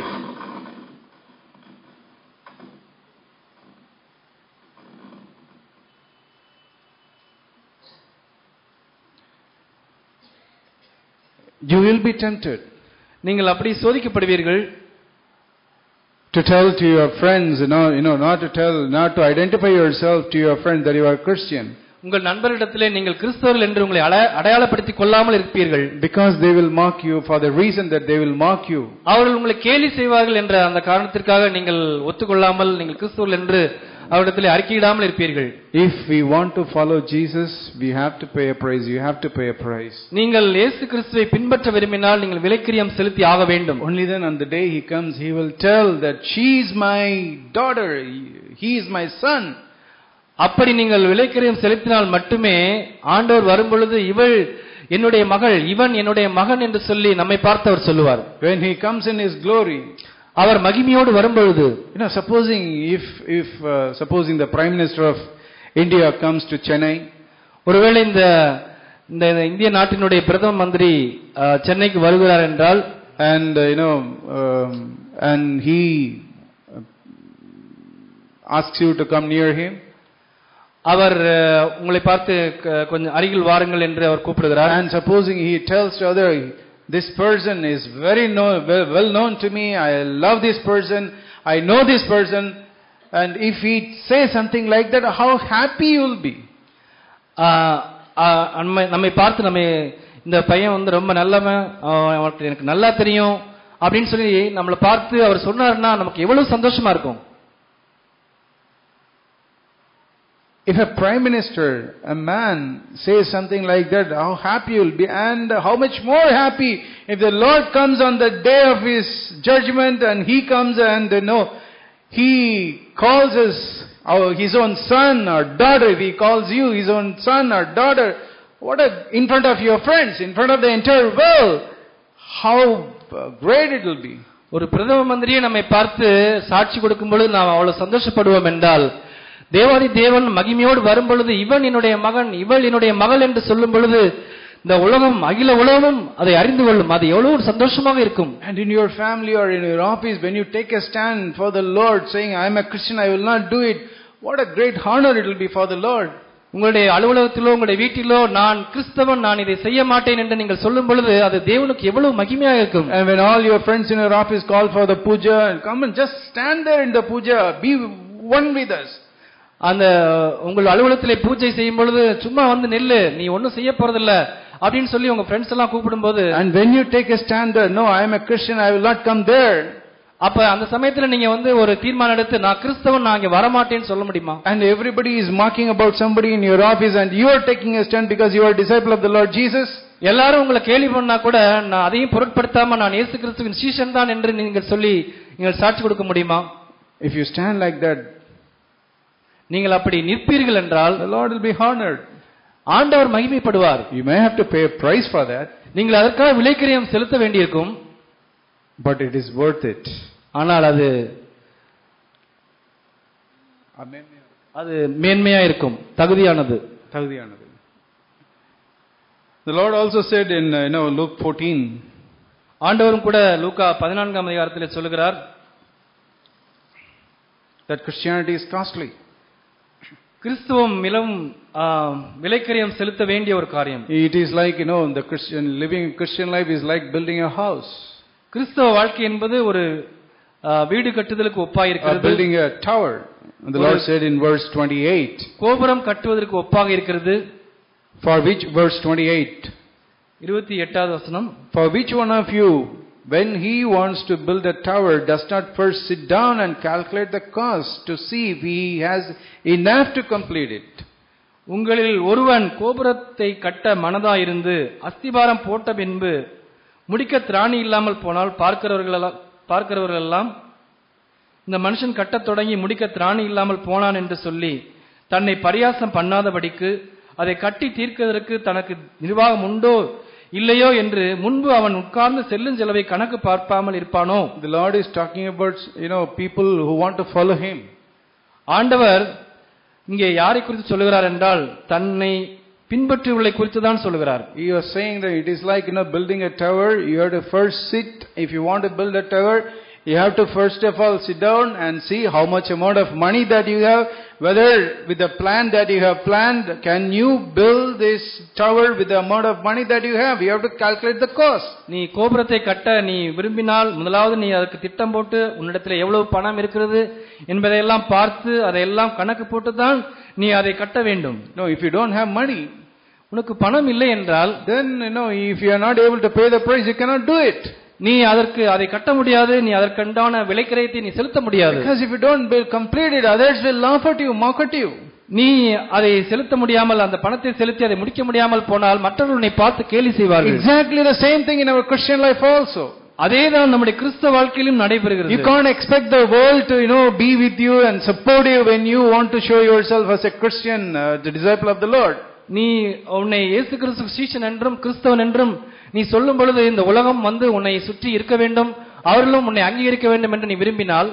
You will be tempted.
நீங்கள் அப்படி சோதிக்கப்படுவீர்கள்.
To tell to your friends, not to identify yourself to your friends that you are Christian.
உங்கள் நண்பரிடத்திலே நீங்கள் கிறிஸ்தவர்கள் என்று உங்களை அடையாளப்படுத்திக் கொள்ளாமல் இருப்பீர்கள்.
Because they will mock you, for the reason that they will mock you.
அவர்கள் உங்களை கேலி செய்வார்கள் என்ற அந்த காரணத்திற்காக நீங்கள் ஒத்துக்கொள்ளாமல் நீங்கள் கிறிஸ்தவர்கள் என்று அவரிடத்திலே அறிக்கையிடாமல் இருப்பீர்கள்.
If we want to follow Jesus, we have to pay a price. You have to pay a price.
நீங்கள் இயேசு கிறிஸ்துவை பின்பற்ற விரும்பினால் நீங்கள் விலைக்கிரயம் செலுத்தி ஆக வேண்டும்.
Only then on the day he comes, he will tell that she is my daughter, he is my son.
அப்படி நீங்கள் விலைக்கிரயம் செலுத்தினால் மட்டுமே ஆண்டவர் வரும்பொழுது இவள் என்னுடைய மகள், இவன் என்னுடைய மகன் என்று சொல்லி நம்மை பார்த்து அவர் சொல்லுவார்.
When he comes in his glory,
அவர் மகிமையோடு வரும்பொழுது,
supposing the Prime Minister of India comes to Chennai,
ஒருவேளை இந்த இந்திய நாட்டினுடைய பிரதம மந்திரி சென்னைக்கு வருகிறார் என்றால்,
and he asks you to come near him,
அவர் உங்களை பார்த்து கொஞ்சம் அருகில் வாருங்கள் என்று அவர் கூப்பிடுகிறார்.
And supposing he tells to other, this person is well known to me, I love this person, I know this person, and if he says something like that, how happy you will be.
நம்மை பார்த்து நம்ம இந்த பையன் ரொம்ப நல்லவன், அவனுக்கு எனக்கு நல்லா தெரியும் அப்படின்னு சொல்லி நம்மளை பார்த்து அவர் சொன்னார்னா நமக்கு எவ்வளவு சந்தோஷமா இருக்கும்.
If a prime minister, a man, says something like that, how happy you will be, and how much more happy if the Lord comes on the day of his judgment and he comes and he calls us his own son or daughter. If he calls you his own son or daughter, in front of your friends, in front of the entire world, how great it will be.
ஒரு பிரதம மந்திரியே நம்மை பார்த்து சாட்சி கொடுக்கும் பொழுது நாம் அவ்வளவு சந்தோஷப்படுவோம் என்றால், தேவாதி தேவன் மகிமையோடு வரும் பொழுது இவன் என்னுடைய மகன், இவள் என்னுடைய மகள் என்று சொல்லும் பொழுது இந்த உலகம், அகில உலகமும் அதை அறிந்து கொள்ளும். அது எவ்வளவு சந்தோஷமாக இருக்கும்.
And in your family or in your office, when you take a stand for the Lord saying, I am a Christian, I will not do it, what a great honor it will be for the Lord.
உங்களுடைய அலுவலகத்திலோ உங்களுடைய வீட்டிலோ நான் கிறிஸ்தவன், நான் இதை செய்ய மாட்டேன் என்று நீங்கள் சொல்லும் பொழுது அது தேவனுக்கு எவ்வளவு மகிமையாக இருக்கும்.
And when all your friends in your office call for the puja, come and just stand there in the puja, be one with us.
அந்த உங்கள் அலுவலகத்திலே பூஜை செய்யும் பொழுது சும்மா வந்து நில்லு, நீ ஒன்னும் செய்ய போறதில்ல அப்படின்னு சொல்லி உங்க ஃப்ரெண்ட்ஸ் எல்லாம் கூப்பிடும் போது,
and when you take a stand there, no, I am a Christian, I will not come there,
அப்ப அந்த சமயத்துல நீங்க வந்து ஒரு தீர்மானம் எடுத்து நான் கிறிஸ்தவன், நான் இங்க வர மாட்டேன்னு சொல்ல முடியுமா?
And everybody is mocking about somebody in your office and you are taking a stand because you are a disciple of the Lord Jesus.
எல்லாரும் உங்களை கேலி பண்ணா கூட நான் அதையும் பொருட்படுத்தாம நான் இயேசு கிறிஸ்துவின் சீஷன் தான் என்று நீங்கள் சொல்லி நீங்கள் சாட்சி கொடுக்க முடியுமா?
If you stand like that,
நீங்கள் அப்படி நிற்பீர்கள் என்றால்
the Lord will be honored.
ஆண்டவர் மகிமைப்படுவார்.
You may have to pay a price for that,
நீங்கள் அதற்காக விலைக்கிரயம் செலுத்த வேண்டியிருக்கும்,
but it is worth it.
ஆனால் அது மேன்மையா இருக்கும், தகுதியானது.
The Lord also said in Luke 14,
ஆண்டவரும் கூட லூக்கா 14ஆம் அதிகாரத்திலே சொல்கிறார்,
that Christianity is costly.
கிறிஸ்துவம் மிகவும் விலைக்கிரயம் செலுத்த வேண்டிய ஒரு காரியம்.
It is like, the Christian life is like building a house.
கிறிஸ்தவ வாழ்க்கை என்பது ஒரு வீடு கட்டுதலுக்கு ஒப்பாக இருக்கிறது.
Building a tower. And the Lord said in verse 28.
கோபுரம் கட்டுவதற்கு ஒப்பாக இருக்கிறது.
For which, verse 28.
28வது வசனம்.
For which one of you, when he wants to build a tower, does not first sit down and calculate the cost to see if he has enough to complete it?
உங்களில் ஒருவன் கோபுரத்தை கட்ட மனதாயிருந்து அஸ்திபாரம் போட்ட பின்பு முடிக்க திராணி இல்லாமல் போனால் பார்க்கிறவர்கள் எல்லாம் இந்த மனுஷன் கட்டத் தொடங்கி முடிக்க திராணி இல்லாமல் போனான் என்று சொல்லி தன்னை பரியாசம் பண்ணாதபடிக்கு அதை கட்டி தீர்க்கிறதற்கு தனக்கு நிர்வாகம் உண்டோ இல்லையோ என்று முன்பு அவன் உட்கார்ந்து செல்லும் செலவை கணக்கு பார்ப்பாமல் இருப்பானோ?
The Lord is talking about people who want to follow him.
ஆண்டவர் இங்கே யாரை குறித்து சொல்லுகிறார் என்றால் தன்னை பின்பற்றுவதை குறித்து தான் சொல்லுகிறார்.
He was saying that it is like building a tower. You have to first sit. If you want to build a tower, you have to first of all sit down and see how much amount of money that you have, whether with the plan that you have planned, can you build this tower with the amount of money that you have? You have to calculate the cost.
நீ கோபுரத்தை கட்ட நீ விரும்பினால் முதலாவது நீ அதுக்கு திட்டம் போட்டு உன்னிடத்தில் எவ்வளவு பணம் இருக்கிறது என்பதையெல்லாம் பார்த்து அதையெல்லாம் கணக்கு போட்டு தான் நீ அதை கட்ட வேண்டும்.
No, if you don't have money,
உனக்கு பணம் இல்லை என்றால்,
then if you are not able to pay the price, you cannot do it.
நீ அதை கட்ட முடியாது, நீ அதற்குண்டான விலைக்கிரயத்தை நீ செலுத்த முடியாது.
Because if you don't complete it, others will laugh at you, mock at you.
நீ அதை செலுத்த முடியாமல், அந்த பணத்தை செலுத்தி அதை முடிக்க முடியாமல் போனால் மற்றவர்கள் உன்னை பார்த்து கேலி செய்வார்கள்.
Exactly the same thing in our Christian life also.
அதேதான் நம்முடைய கிறிஸ்தவ வாழ்க்கையிலும் நடைபெறுகிறது.
You can't expect the world to be with you and support you when you want to show yourself as a Christian, the disciple of the Lord.
நீ உன்னை இயேசு கிறிஸ்து சீஷன் என்றும் கிறிஸ்தவன் என்றும் நீ சொல்லும் பொழுது இந்த உலகம் வந்து உன்னை சுற்றி இருக்க வேண்டும், அவர்களும் உன்னை அங்கீகரிக்க வேண்டும் என்று நீ விரும்பினால்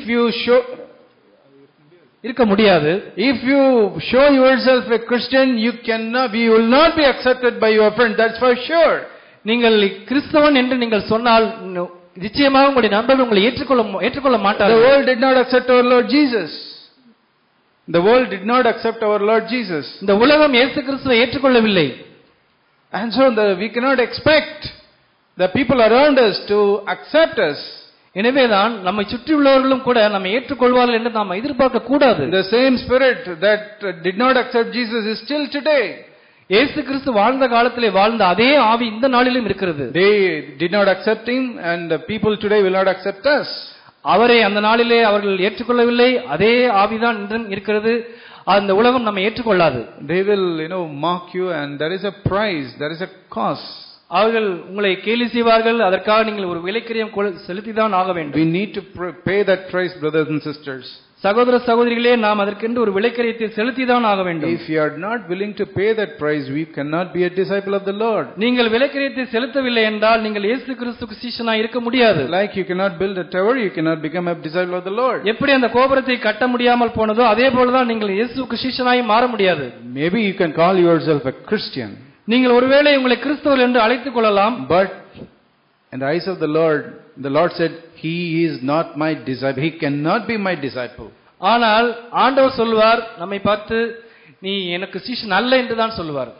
இருக்க முடியாது.
If you show yourself a Christian, you will not be accepted by your friend, that's for sure.
நீங்கள் கிறிஸ்தவன் என்று நீங்கள் சொன்னால் நிச்சயமாக உங்களுடைய நண்பர்கள் உங்களை ஏற்றுக்கொள்ள மாட்டார்கள்.
The world did not accept our Lord Jesus. The world did not accept our Lord Jesus.
இந்த உலகம் இயேசு கிறிஸ்துவை ஏற்றுக்கொள்ளவில்லை.
And so we cannot expect the people around us to accept us.
எனவேதான் நம்மை சுற்றி உள்ளவர்களும் கூட நம்மை ஏற்றுக்கொள்வார்கள் என்று நாம் எதிர்பார்க்க கூடாது.
The same spirit that did not accept Jesus is still today.
இயேசு கிறிஸ்து வாழ்ந்த காலத்திலே வாழ்ந்த அதே ஆவி இந்த நாளிலும் இருக்கிறது.
They did not accept him and the people today will not accept us.
அவரை அந்த நாளிலே அவர்கள் ஏற்றுக்கொள்ளவில்லை, அதே ஆவிதான் இன்றும் இருக்கிறது. அந்த உலகம் நம்மை ஏற்றுக்கொள்ளாது.
They will mock you and there is a price, there is a cost.
அவர்கள் உங்களை கேலி செய்வார்கள், அதற்காக நீங்கள் ஒரு விலைக்கிரயம் செலுத்திதான் ஆக வேண்டும்.
We need to pay that price, brothers and sisters.
சகோதர சகோதரிகளே, நாம் அதற்கென்று ஒரு விலைக்கிரயத்தை செலுத்திதான் ஆக வேண்டும்.
If you are not willing to pay that price, we cannot be a disciple of the Lord.
நீங்கள் விலைக்கிரயத்தை செலுத்தவில்லை என்றால் நீங்கள் இயேசு கிறிஸ்துவுக்கு சீஷனாய் இருக்க முடியாது.
Like you cannot build a tower, you cannot become a disciple of the Lord.
எப்படி அந்த கோபுரத்தை கட்ட முடியாமல் போனதோ அதே போலதான் நீங்கள் இயேசுவுக்கு சீஷனாய் மாற முடியாது.
Maybe you can call yourself a Christian.
நீங்கள் ஒருவேளை உங்களை கிறிஸ்தவர் என்று அழைத்துக் கொள்ளலாம்.
But in the eyes of the Lord said, he is not my disciple. He cannot be my disciple.
ஆனால் ஆண்டவர் சொல்வார், நம்மை பார்த்து நீ எனக்கு சீஷன் அல்ல என்று தான் சொல்வார்.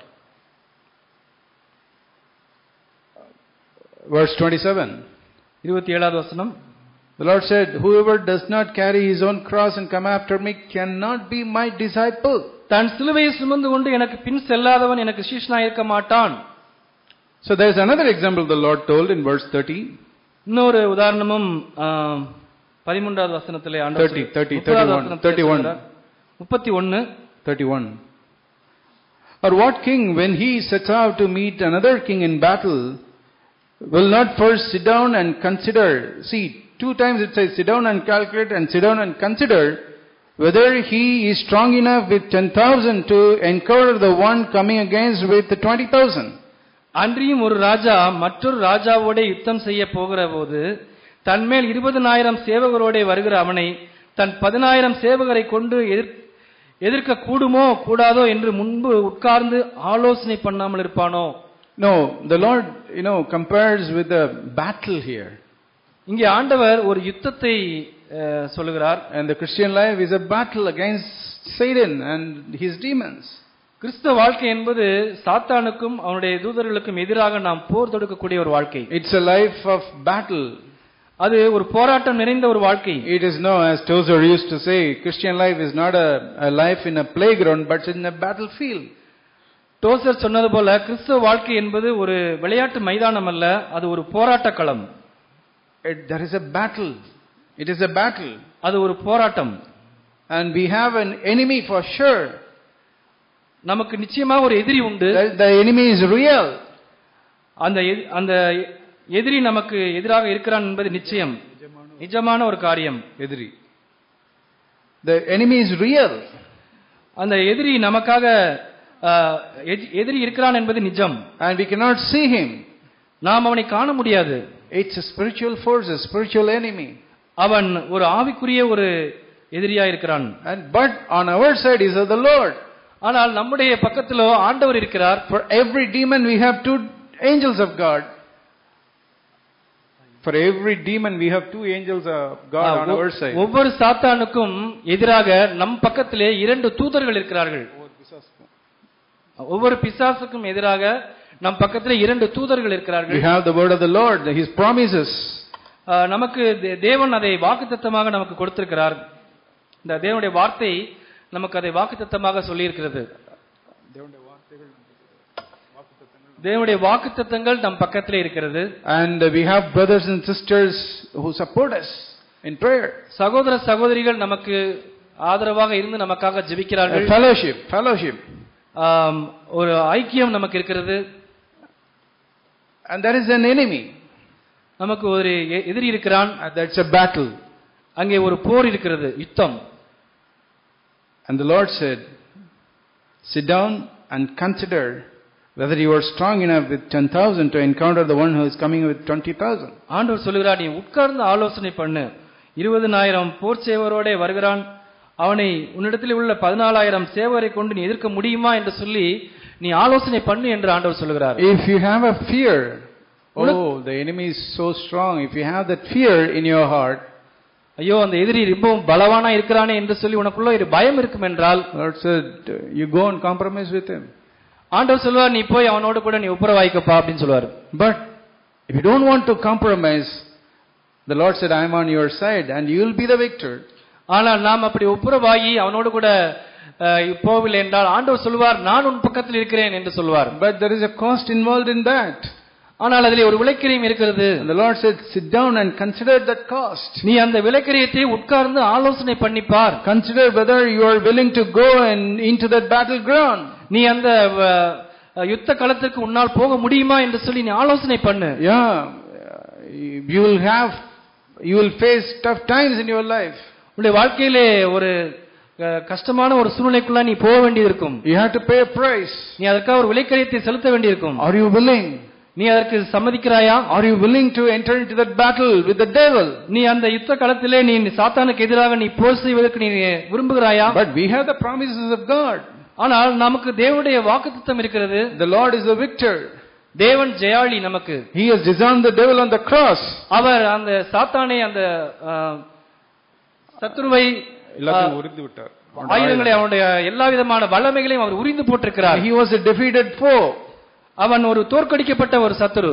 Verse 27.
27வது வசனம்.
The Lord said, whoever does not carry his own cross and come after me cannot be my disciple.
தன் சிலுவையை சுமந்து கொண்டு எனக்கு பின் செல்லாதவன் எனக்கு சீஷனாய் இருக்க மாட்டான்.
So there is another example the Lord told in verse 30.
இன்னொரு உதாரணமும் 13வது வசனத்திலே ஆண்டவர்
31. Or what king, when he sets out to meet another king in battle, will not first sit down and consider? See, 2 times it says sit down and calculate and sit down and consider whether he is strong enough with 10,000 to encounter the one coming against with 20,000.
அன்றியும் ஒரு ராஜா மற்றொரு ராஜாவோட யுத்தம் செய்ய போகிற போது தன்மேல் 20,000 சேவகரோட வருகிற அவனை தன் 10,000 சேவகரை கொண்டு எதிர்க்க கூடுமோ கூடாதோ என்று முன்பு உட்கார்ந்து ஆலோசனை பண்ணாமல் இருப்பானோ?
No, the Lord compares with a battle here.
இங்கே ஆண்டவர் ஒரு யுத்தத்தை சொல்லுகிறார்.
And the Christian life is a battle against Satan and his demons.
கிறிஸ்தவ வாழ்க்கை என்பது சாத்தானுக்கும் அவனுடைய தூதர்களுக்கும் எதிராக நாம் போர் தொடுக்கக்கூடிய ஒரு வாழ்க்கை.
It's a life of battle.
அது ஒரு போராட்டம் நிறைந்த ஒரு வாழ்க்கை.
It is no, as Tozer used to say, Christian life is not a life in a playground but in a battlefield.
Tozer சொன்னது போல கிறிஸ்தவ வாழ்க்கை என்பது ஒரு விளையாட்டு மைதானம் அல்ல, அது ஒரு போராட்ட களம்.
There is a battle. It is a battle.
அது ஒரு போராட்டம்.
And we have an enemy for sure.
நமக்கு நிச்சயமாக ஒரு எதிரி உண்டு.
The enemy is real.
அந்த எதிரி நமக்கு எதிராக இருக்கிறான் என்பது நிச்சயம், நிஜமான ஒரு காரியம்.
எதிரி, the enemy is real.
அந்த எதிரி நமக்காக எதிரி இருக்கிறான் என்பது நிஜம்.
And we cannot see him.
நாம் அவனை காண முடியாது.
It's a spiritual force, a spiritual enemy.
அவன் ஒரு ஆவிக்குரிய ஒரு எதிரியா இருக்கிறான்.
But on our side is the Lord.
ஆனால் நம்முடைய பக்கத்திலோ ஆண்டவர் இருக்கிறார்.
For every demon we have 2 angels of God. For every demon we have 2 angels of God on our side.
ஒவ்வொரு சாத்தானுக்கும் எதிராக நம் பக்கத்திலே 2 தூதர்கள் இருக்கிறார்கள். ஒவ்வொரு பிசாசுக்கும் எதிராக நம் பக்கத்திலே 2 தூதர்கள் இருக்கிறார்கள்.
We have the word of the Lord, his promises.
நமக்கு தேவன் அதை வாக்குத்தத்தமாக நமக்கு கொடுத்திருக்கிறார். இந்த தேவனுடைய வார்த்தை நமக்கு அதை வாக்குத்தத்தமாக சொல்லி இருக்கிறது. தேவனுடைய வாக்குத்தத்தங்கள் நம் பக்கத்திலே இருக்கிறது.
And we have brothers and sisters who support us in prayer.
சகோதர சகோதரிகள் நமக்கு ஆதரவாக இருந்து நமக்காக ஜெபிக்கிறார்கள்.
Fellowship.
ஒரு ஐக்கியம் நமக்கு இருக்கிறது.
And there is an enemy.
நமக்கு ஒரு எதிரி இருக்கிறான்.
That's a battle.
அங்கே ஒரு போர் இருக்கிறது, யுத்தம்.
And the Lord said, sit down and consider whether you are strong enough with 10,000 to encounter the one who is coming with 20,000.
ஆண்டவர் சொல்கிறார், நீ உட்கார்ந்து ஆலோசனை பண்ணு. 20,000 போர் சேவரோட வருகிறான், அவனை உன்னிடத்தில் உள்ள 14,000 சேவரை கொண்டு நீ எதிர்க்க முடியுமா என்று சொல்லி நீ ஆலோசனை பண்ணு என்று ஆண்டவர் சொல்கிறார்.
If you have a fear, the enemy is so strong, if you have that fear in your heart,
ஐயோ அந்த எதிரி ரொம்பவும் பலவானா இருக்கிறானே என்று சொல்லி உனக்குள்ள ஒரு பயம் இருக்கும் என்றால்,
Lord said, you go and compromise with him.
ஆண்டவர் சொல்வார், நீ போய் அவனோடு கூட நீ ஒப்புரவாய்க்கப்பா அப்படின்னு சொல்வார்.
But if you don't want to compromise, the Lord said, I am on your side and you will be the victor.
ஆனால் நாம் அப்படி ஒப்புரவாகி அவனோடு கூட போகவில்லை என்றால் ஆண்டவர் சொல்வார், நான் உன் பக்கத்தில் இருக்கிறேன் என்று சொல்வார்.
But there is a cost involved in that.
ஆனால் அதிலே ஒரு விலைக்கிரயம் இருக்கிறது.
The Lord said, sit down and consider that cost.
நீ அந்த விலைக்கிரயத்தை உட்கார்ந்து ஆலோசனை பண்ணி பார்.
Consider whether you are willing to go and into that battleground.
நீ அந்த யுத்த களத்துக்கு உன்னால் போக முடியுமா என்று சொல்லி நீ ஆலோசனை பண்ணு.
Yeah, you will face tough times in your life.
உன்னுடைய வாழ்க்கையிலே ஒரு கஷ்டமான ஒரு சூழ்நிலைக்குள்ள நீ போக வேண்டியிருக்கும்.
You have to pay a price.
நீ அதற்காக ஒரு விலைக்கிரயத்தை செலுத்த வேண்டியிருக்கும்.
Are you willing?
நீ அதற்கு சம்மதிக்கிறாயா?
Are you willing to enter into that battle with the devil?
நீ அந்த யுத்த களத்திலே நீ சாத்தானுக்கு எதிராக நீ போர் செய்வதற்கு நீ விரும்புகிறாயா?
But we have the promises of God.
ஆனால் நமக்கு தேவனுடைய வாக்குத்தத்தம் இருக்கிறது.
The Lord is the victor.
தேவன் ஜெயாளி நமக்கு.
He has disarmed the devil on the cross.
அவர் அந்த சாத்தானை அந்த சத்துருவை
எல்லாத்தையும் உரிந்து விட்டார்.
ஆயுதங்களை அவனுடைய எல்லா விதமான வல்லமைகளையும் அவர் உரிந்து போட்டிருக்கிறார்.
He was a defeated foe.
அவன் ஒரு தோற்கடிக்கப்பட்ட ஒரு சத்துரு.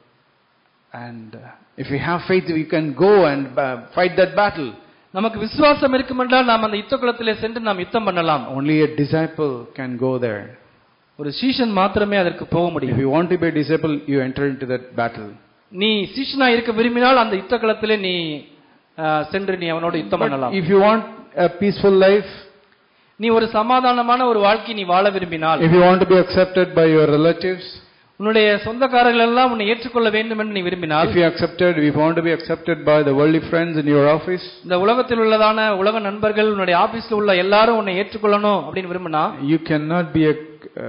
And if we have faith, we can go and fight that battle.
நமக்கு விசுவாசம் இருக்குமென்றால் நாம் அந்த யுத்த களத்திலே சென்று நாம் யுத்தம் பண்ணலாம்.
Only a disciple can go there.
ஒரு சீஷன் மாத்திரமே அதற்கு போக முடியும்.
If you want to be a disciple, you enter into that battle.
நீ சீஷனா இருக்க விரும்பினால் அந்த யுத்த களத்திலே நீ சென்று நீ அவனோடு யுத்தம் பண்ணலாம்.
If you want a peaceful life,
நீ ஒரு சமாதானமான ஒரு வாழ்க்கை நீ வாழ விரும்பினால்,
if you want to be accepted by your relatives,
உன்னுடைய சொந்தக்காரர்கள் எல்லாம் உன்னை ஏற்றுக்கொள்ள வேண்டும் என்று நீ விரும்பினால்,
if you want to be accepted by the worldly friends in your office,
இந்த உலகத்தில் உள்ளதான உலக நண்பர்கள் உன்னுடைய ஆபீஸ்ல உள்ள எல்லாரும் உன்னை ஏற்றுக்கொள்ளணும் அப்படின்னு விரும்பினா,
you cannot be a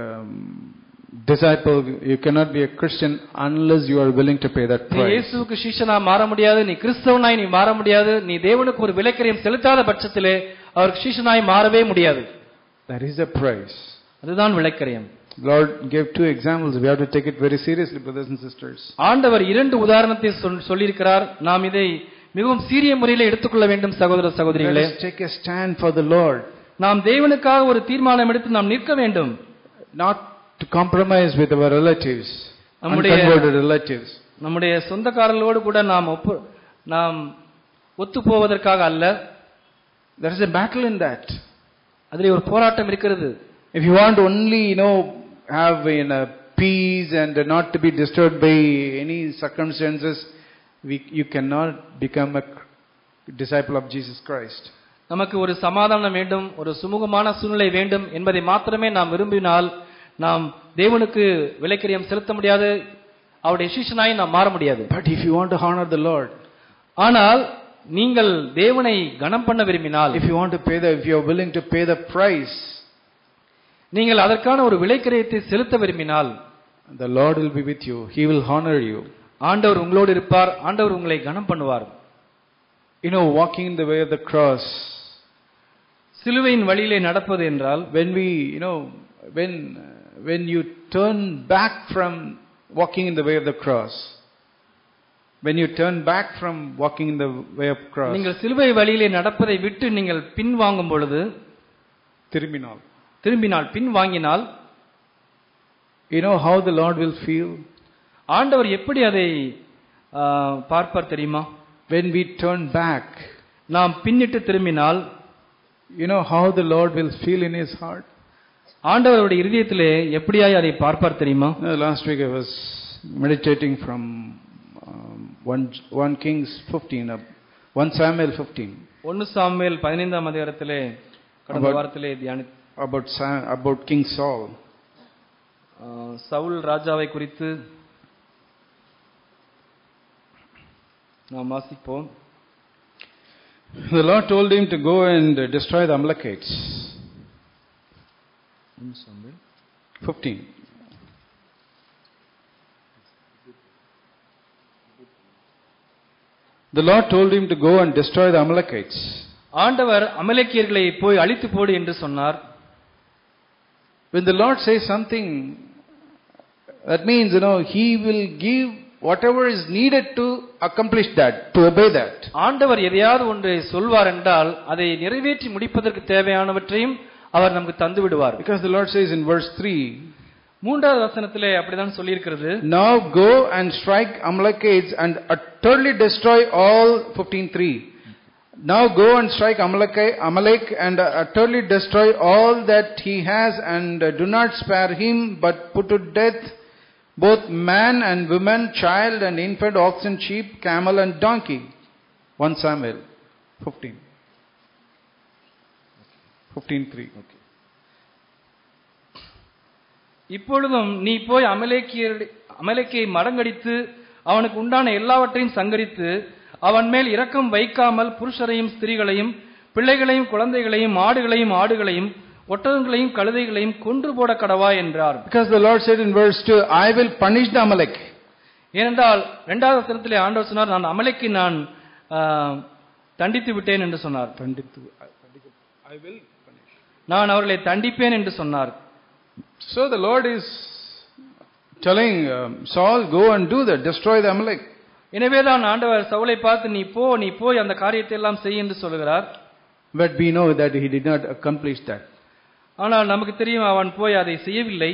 disciple, you cannot be a Christian unless you are willing to pay that price.
நீ இயேசுவுக்கு சீஷனா மாற முடியாது, நீ கிறிஸ்தவனாய் நீ மாற முடியாது, நீ தேவனுக்கு ஒரு விலைக்கிரயம் செலுத்தாத பட்சத்திலே அவருக்கு சீஷனாய் மாறவே முடியாது.
That is the price.
அதுதான் விலைக்கிரயம்.
Lord gave 2 examples. We have to take it very seriously, brothers and sisters.
ஆண்டவர் 2 உதாரணத்தை சொல்லியிருக்கிறார். நாம் இதை மிகவும் சீரிய முறையில் எடுத்துக்கொள்ள வேண்டும் சகோதர சகோதரிகளே.
Let us take a stand for the Lord.
நாம் தேவனுக்காக ஒரு தீர்மானம் எடுத்து நாம் நிற்க வேண்டும்.
Not to compromise with our relatives, unconverted relatives.
நம்முடைய சொந்தக்காரர்களோடு கூட நாம் ஒத்து போவதற்காக அல்ல.
There is a battle in that.
அதிலே ஒரு போராட்டம் இருக்கிறது.
If you want only, have peace and not to be disturbed by any circumstances, you cannot become a disciple of Jesus Christ.
நமக்கு ஒரு சமாதானம் வேண்டும், ஒரு சுமூகமான சூழ்நிலை வேண்டும் என்பதை மாத்திரமே நாம் விரும்பினால் நாம் தேவனுக்கு விலைக்கிரயம் செலுத்த முடியாது, அவருடைய சீஷனாய் நாம் மாற முடியாது.
But if you want to honor the Lord,
ஆனால் நீங்கள் தேவனை கனம் பண்ண விரும்பினால்,
if you are willing to pay the price,
நீங்கள் அதற்கான ஒரு விலைக்கிரயத்தை செலுத்த விரும்பினால்,
the Lord will be with you. He will honor you.
ஆண்டவர் உங்களோடு இருப்பார், ஆண்டவர் உங்களை கனம் பண்ணுவார்.
Walking in the way of the cross,
சிலுவையின் வழியிலே நடப்பது என்றால்,
when you turn back from walking in the way of the cross, when you turn back from walking in the way of cross,
நீங்கள் சிலுவை வழியிலே நடப்பதை விட்டு நீங்கள் பின்வாங்கும் பொழுது, திரும்பினால் பின்வாங்கினால்,
how the Lord will feel?
ஆண்டவர் எப்படி அதை பார்ப்பார் தெரியுமா?
When we turn back,
நாம் பின்னிட்டு திரும்பினால்,
how the Lord will feel in his heart?
ஆண்டவருடைய இருதயத்திலே எப்படியாய் அதை பார்ப்பார் தெரியுமா?
Last week I was meditating from 1 Kings 15, 1 Samuel 15.
1 Samuel 15ஆம் அதிகாரத்திலே கடந்த வாரத்திலே
about King Saul.
சவுல் ராஜாவை குறித்து நாம் வாசிப்போம்.
The Lord told him to go and destroy the Amalekites. 15. The Lord told him to go and destroy the Amalekites.
ஆண்டவர் அமலேக்கியர்களை போய் அழித்து போடு என்று சொன்னார்.
When the Lord says something, that means, He will give whatever is needed to accomplish that, to obey that.
ஆண்டவர் எதையாவது ஒன்றை சொல்வார் என்றால் அதை நிறைவேற்றி முடிப்பதற்கு தேவையானவற்றையும் அவர் நமக்கு தந்து விடுவார்.
Because the Lord says in verse 3,
மூன்றாவது வசனத்திலே அப்படிதான் சொல்லி இருக்கிறது.
Now go and strike Amalekites and utterly destroy all 15:3. Now go and strike Amalek and utterly destroy all that he has, and do not spare him, but put to death both man and woman, child and infant, ox and sheep, camel and donkey. 1 Samuel 15. 15:3. Okay.
இப்பொழுதும் நீ போய் அமலேக்கியை மடங்கடித்து அவனுக்கு உண்டான எல்லாவற்றையும் சங்கரித்து அவன் மேல் இரக்கம் வைக்காமல் புருஷரையும் ஸ்திரீகளையும் பிள்ளைகளையும் குழந்தைகளையும் ஆடுகளையும் ஒட்டகங்களையும் கழுதைகளையும் கொன்று போட கடவா என்றார்.
Because the Lord said in verse 2, I will punish the Amalek.
ஏனென்றால் இரண்டாவது வசனத்திலே ஆண்டவர் சொன்னார், நான் அமலேக்கை நான் தண்டித்து விட்டேன் என்று சொன்னார்.
I will punish.
நான் அவர்களை தண்டிப்பேன் என்று சொன்னார்.
So the Lord is telling Saul, go and do that, destroy the Amalek.
எனவேதான் ஆண்டவர் சவுலை பார்த்து நீ போய் அந்த காரியத்தை எல்லாம் செய் என்று சொல்கிறார்.
But we know that he did not accomplish that.
ஆனால் நமக்கு தெரியும் அவன் போய் அதை செய்யவில்லை.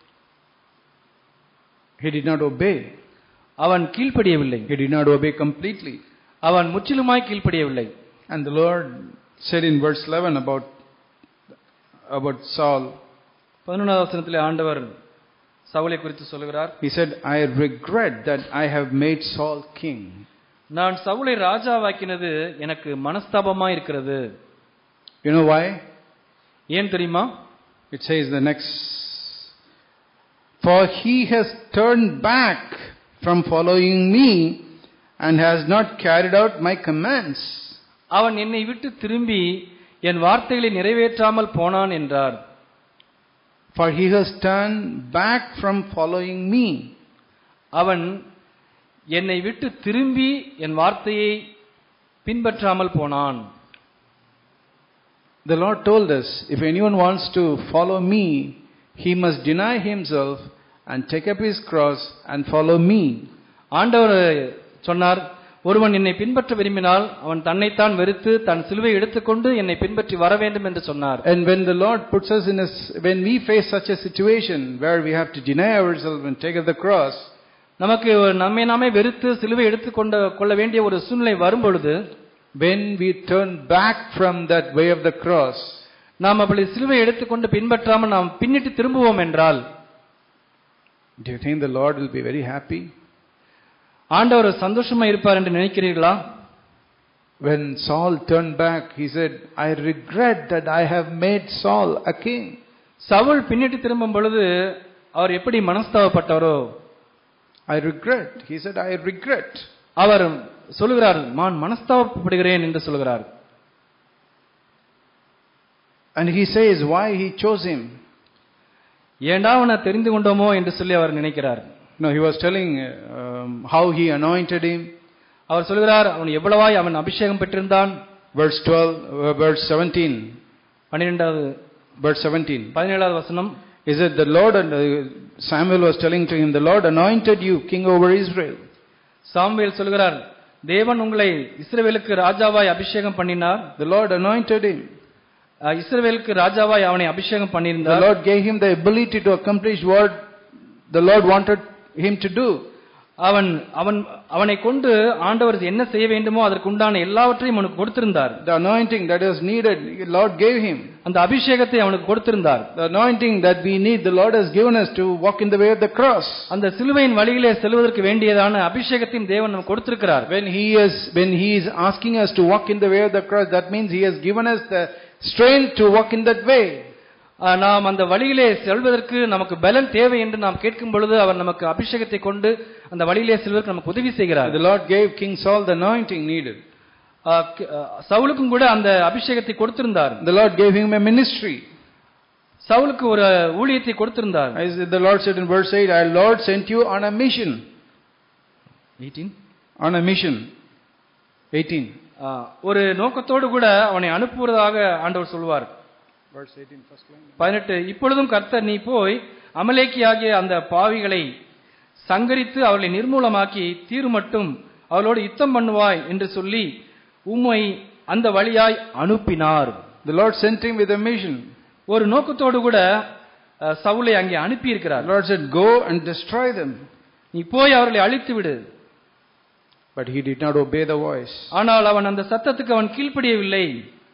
He did not obey.
அவன் கீழ்ப்படியவில்லை.
He did not obey completely.
அவன் முற்றிலுமாய் கீழ்ப்படியவில்லை.
And the Lord said in verse 11 about Saul.
11வது வசனத்திலே ஆண்டவர் சவுலை குறித்து சொல்கிறார்.
He said, I regret that I have made Saul king.
நான் சவுலை ராஜாவாக்கினது எனக்கு மனஸ்தாபமாய் இருக்கிறது.
You know why?
ஏன் தெரியுமா?
It says the next, for he has turned back from following me and has not carried out my commands.
அவன் என்னை விட்டு திரும்பி என் வார்த்தைகளை நிறைவேற்றாமல் போனான் என்றார்.
For he has turned back from following me.
அவன் என்னை விட்டு திரும்பி என் வார்த்தையை பின்பற்றாமல் போனான்.
The Lord told us, if anyone wants to follow me, he must deny himself and take up his cross and follow me.
ஆண்டவர் சொன்னார், ஒருவன் என்னை பின்பற்ற விரும்பினால் அவன் தன்னைத்தான் வெறுத்து தன் சிலுவை எடுத்துக்கொண்டு என்னை பின்பற்றி வர வேண்டும் என்று சொன்னார்.
And when the Lord puts us when we face such a situation where we have to deny ourselves and take up the cross,
நமக்கு நம்மை நாமே வெறுத்து சிலுவை கொள்ள வேண்டிய ஒரு சூழ்நிலை வரும் பொழுது,
when we turn back from that way of the cross,
நாம் அப்படி சிலுவை எடுத்துக்கொண்டு பின்பற்றாமல் நாம் பின்னிட்டு திரும்புவோம் என்றால்,
do you think the Lord will be very happy?
ஆண்டவர் சந்தோஷமா இருப்பார் என்று நினைக்கிறீர்களா?
When Saul turned back, he said, I regret that I have made Saul a king.
Saul பின்னிட்டு திரும்பும் பொழுது அவர் எப்படி மனஸ்தாபப்பட்டாரோ,
I regret. He said, I regret.
அவர் சொல்லுகிறார், நான் மனஸ்தாபப்படுகிறேன் என்று சொல்கிறார்.
And he says why he chose him.
ஏண்டா அவனை தெரிந்து கொண்டோமோ என்று சொல்லி அவர் நினைக்கிறார்.
No, he was telling how he anointed him.
அவர் சொல்கிறார், அவன் எவ்வளவாய் அவன் அபிஷேகம் பெற்றிருந்தான்.
Verse 12, verse 17.
12வது
verse 17.
17வது வசனம்.
Is it the Lord, and Samuel was telling to him, the Lord anointed you king over Israel.
Samuel சொல்கிறார், தேவன் உங்களை இஸ்ரவேலுக்கு ராஜாவாய் அபிஷேகம் பண்ணினார்.
The Lord anointed him.
இஸ்ரவேலுக்கு ராஜாவாய் அவனை அபிஷேகம் பண்ணியிருந்தார்.
The Lord gave him the ability to accomplish what the Lord wanted him to do.
அவனை கொண்டு ஆண்டவர் என்ன செய்ய வேண்டுமோ அதற்குண்டான எல்லாவற்றையும் அவனுக்கு கொடுத்திருந்தார்.
The anointing that is needed, Lord gave him.
அந்த அபிஷேகத்தை அவனுக்கு கொடுத்திருந்தார்.
The anointing that we need, the Lord has given us to walk in the way of the cross.
அந்த சிலுவையின் வழியிலே செல்வதற்கு வேண்டியதான அபிஷேகத்தையும் தேவன் நமக்கு கொடுத்திருக்கிறார்.
When he is asking us to walk in the way of the cross, that means he has given us the strength to walk in that way.
நாம் அந்த வழியிலே செல்வதற்கு நமக்கு பலன் தேவை என்று நாம் கேட்கும் பொழுது அவர் நமக்கு அபிஷேகத்தை கொண்டு அந்த வழியிலே செல்வதற்கு நமக்கு உதவி செய்கிறார்.
The Lord gave King Saul the anointing needed.
சவுலுக்கும் கூட அந்த அபிஷேகத்தை கொடுத்திருந்தார்.
The Lord gave him a ministry.
சவுலுக்கு ஒரு ஊழியத்தை கொடுத்திருந்தார்.
The Lord said in verse 8, "Our Lord sent you on a mission."
18
on a mission. 18
ஒரு நோக்கத்தோடு கூட அவனை அனுப்புவதாக ஆண்டவர் சொல்வார்.
verse 18 first line.
18 இப்பொழுதும் கர்த்தர் நீ போய் அமலேக்கியாகிய அந்த பாவிகளை சங்கரித்து அவர்களை நிர்மூலமாக்கி தீரு மட்டும் அவளோடு யுத்தம் பண்ணுவாய் என்று சொல்லி உம்மை அந்த வழியாய் அனுப்பினார்.
The Lord sent him with a mission.
ஒரு நோக்கத்தோடு கூட சவுலை அங்கே அனுப்பி இருக்கிறார்.
The Lord said, "Go and destroy them."
நீ போய் அவர்களை அழித்து விடு.
But he did not obey the voice.
ஆனால் அவன் அந்த சத்தத்துக்கு அவன் கீழ்ப்படியவில்லை.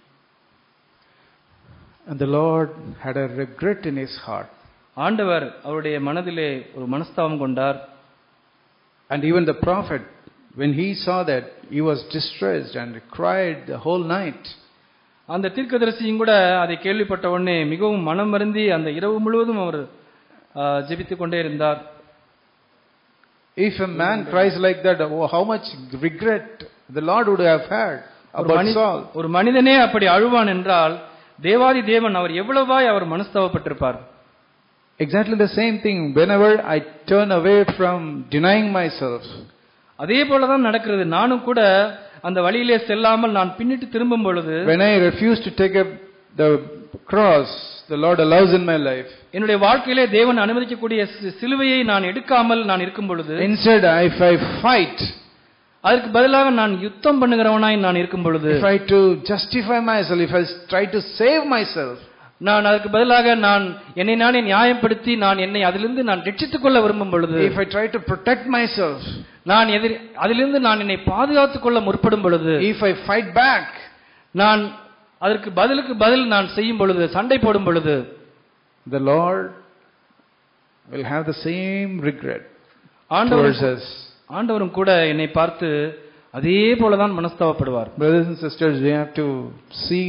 And the Lord had a regret in his heart.
ஆண்டவர் அவருடைய மனதிலே ஒரு மனஸ்தாபம் கொண்டார்.
And even the prophet, when he saw that, he was distressed and cried the whole night.
அந்த தீர்க்கதரிசியும் கூட அதை கேள்விப்பட்ட உடனே மிகவும் மனம் வருந்தி அந்த இரவு முழுவதும் அவர் ஜெபித்துக் கொண்டே இருந்தார்.
If a man cries like that, how much regret the Lord would have had about Saul.
ஒரு மனிதனே அப்படி அழுவான் என்றால் தேவாதி தேவன் அவர் எவ்வளவாய் அவர் மனஸ்தாபப்பட்டிருப்பார்.
Exactly the same thing whenever I turn away from denying myself.
அதே போலதான் நடக்கிறது. நானும் கூட அந்த வழியிலே செல்லாமல் நான் பின்னிட்டு திரும்பும் பொழுது,
when I refuse to take up the cross the Lord allows in my life,
என்னுடைய வாழ்க்கையிலே தேவன் அனுமதிக்கக்கூடிய சிலுவையை நான் எடுக்காமல் நான் இருக்கும் பொழுது,
instead if I fight,
அதற்கு பதிலாக நான் யுத்தம் பண்ணுகிறவனாய் நான் இருக்கும் பொழுது,
if I to justify myself, if I try to save myself,
நான் அதற்கு பதிலாக நான் என்னை நானே நியாயப்படுத்தி நான் என்னை அதிலிருந்து நான் ரட்சித்துக் கொள்ள விரும்பும் பொழுது,
if I try to protect myself,
நான் அதிலிருந்து நான் என்னை பாதுகாத்துக் கொள்ள முற்படும் பொழுது,
if I fight back,
நான் அதற்கு பதிலுக்கு பதில் நான் செய்யும் பொழுது, சண்டை போடும் பொழுது,
the Lord will have the same regret towards us.
ஆண்டவரும் கூட என்னை பார்த்து அதே போலதான் மனஸ்தாபப்படுவார்.
Brothers and sisters, we have to see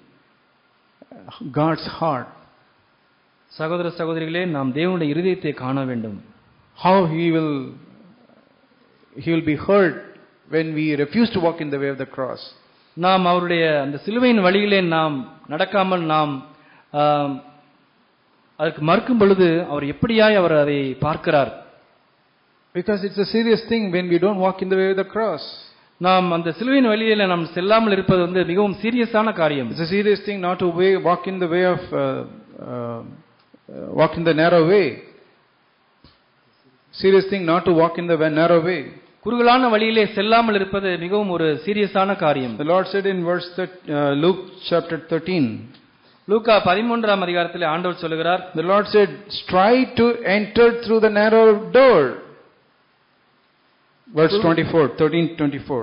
God's heart.
சகோதர சகோதரிகளே, நாம் தேவனுடைய இருதயத்தை காண வேண்டும்.
How he will be hurt when we refuse to walk in the way of the cross.
நாம் அவருடைய அந்த சிலுவையின் வழியிலே நாம் நடக்காமல் நாம் அதற்கு மறுக்கும் பொழுது அவர் எப்படியாய் அவர் அதை பார்க்கிறார்.
Because it's a serious thing when we don't walk in the way of the cross.
நாம் அந்த சிலுவையின் வழியிலே நாம் செல்லாமல் இருப்பது வந்து மிகவும் சீரியஸான காரியம்.
It's a serious thing not to walk in the way of walk in the narrow way. Serious thing not to walk in the narrow way.
குறுகலான வழியிலே செல்லாமல் இருப்பது மிகவும் ஒரு சீரியஸான காரியம்.
The Lord said in Luke chapter 13.
லூக்கா 13ஆம் அதிகாரத்திலே ஆண்டவர் சொல்கிறார்,
the Lord said, "Strive to enter through the narrow door." Verse 24, 13:24.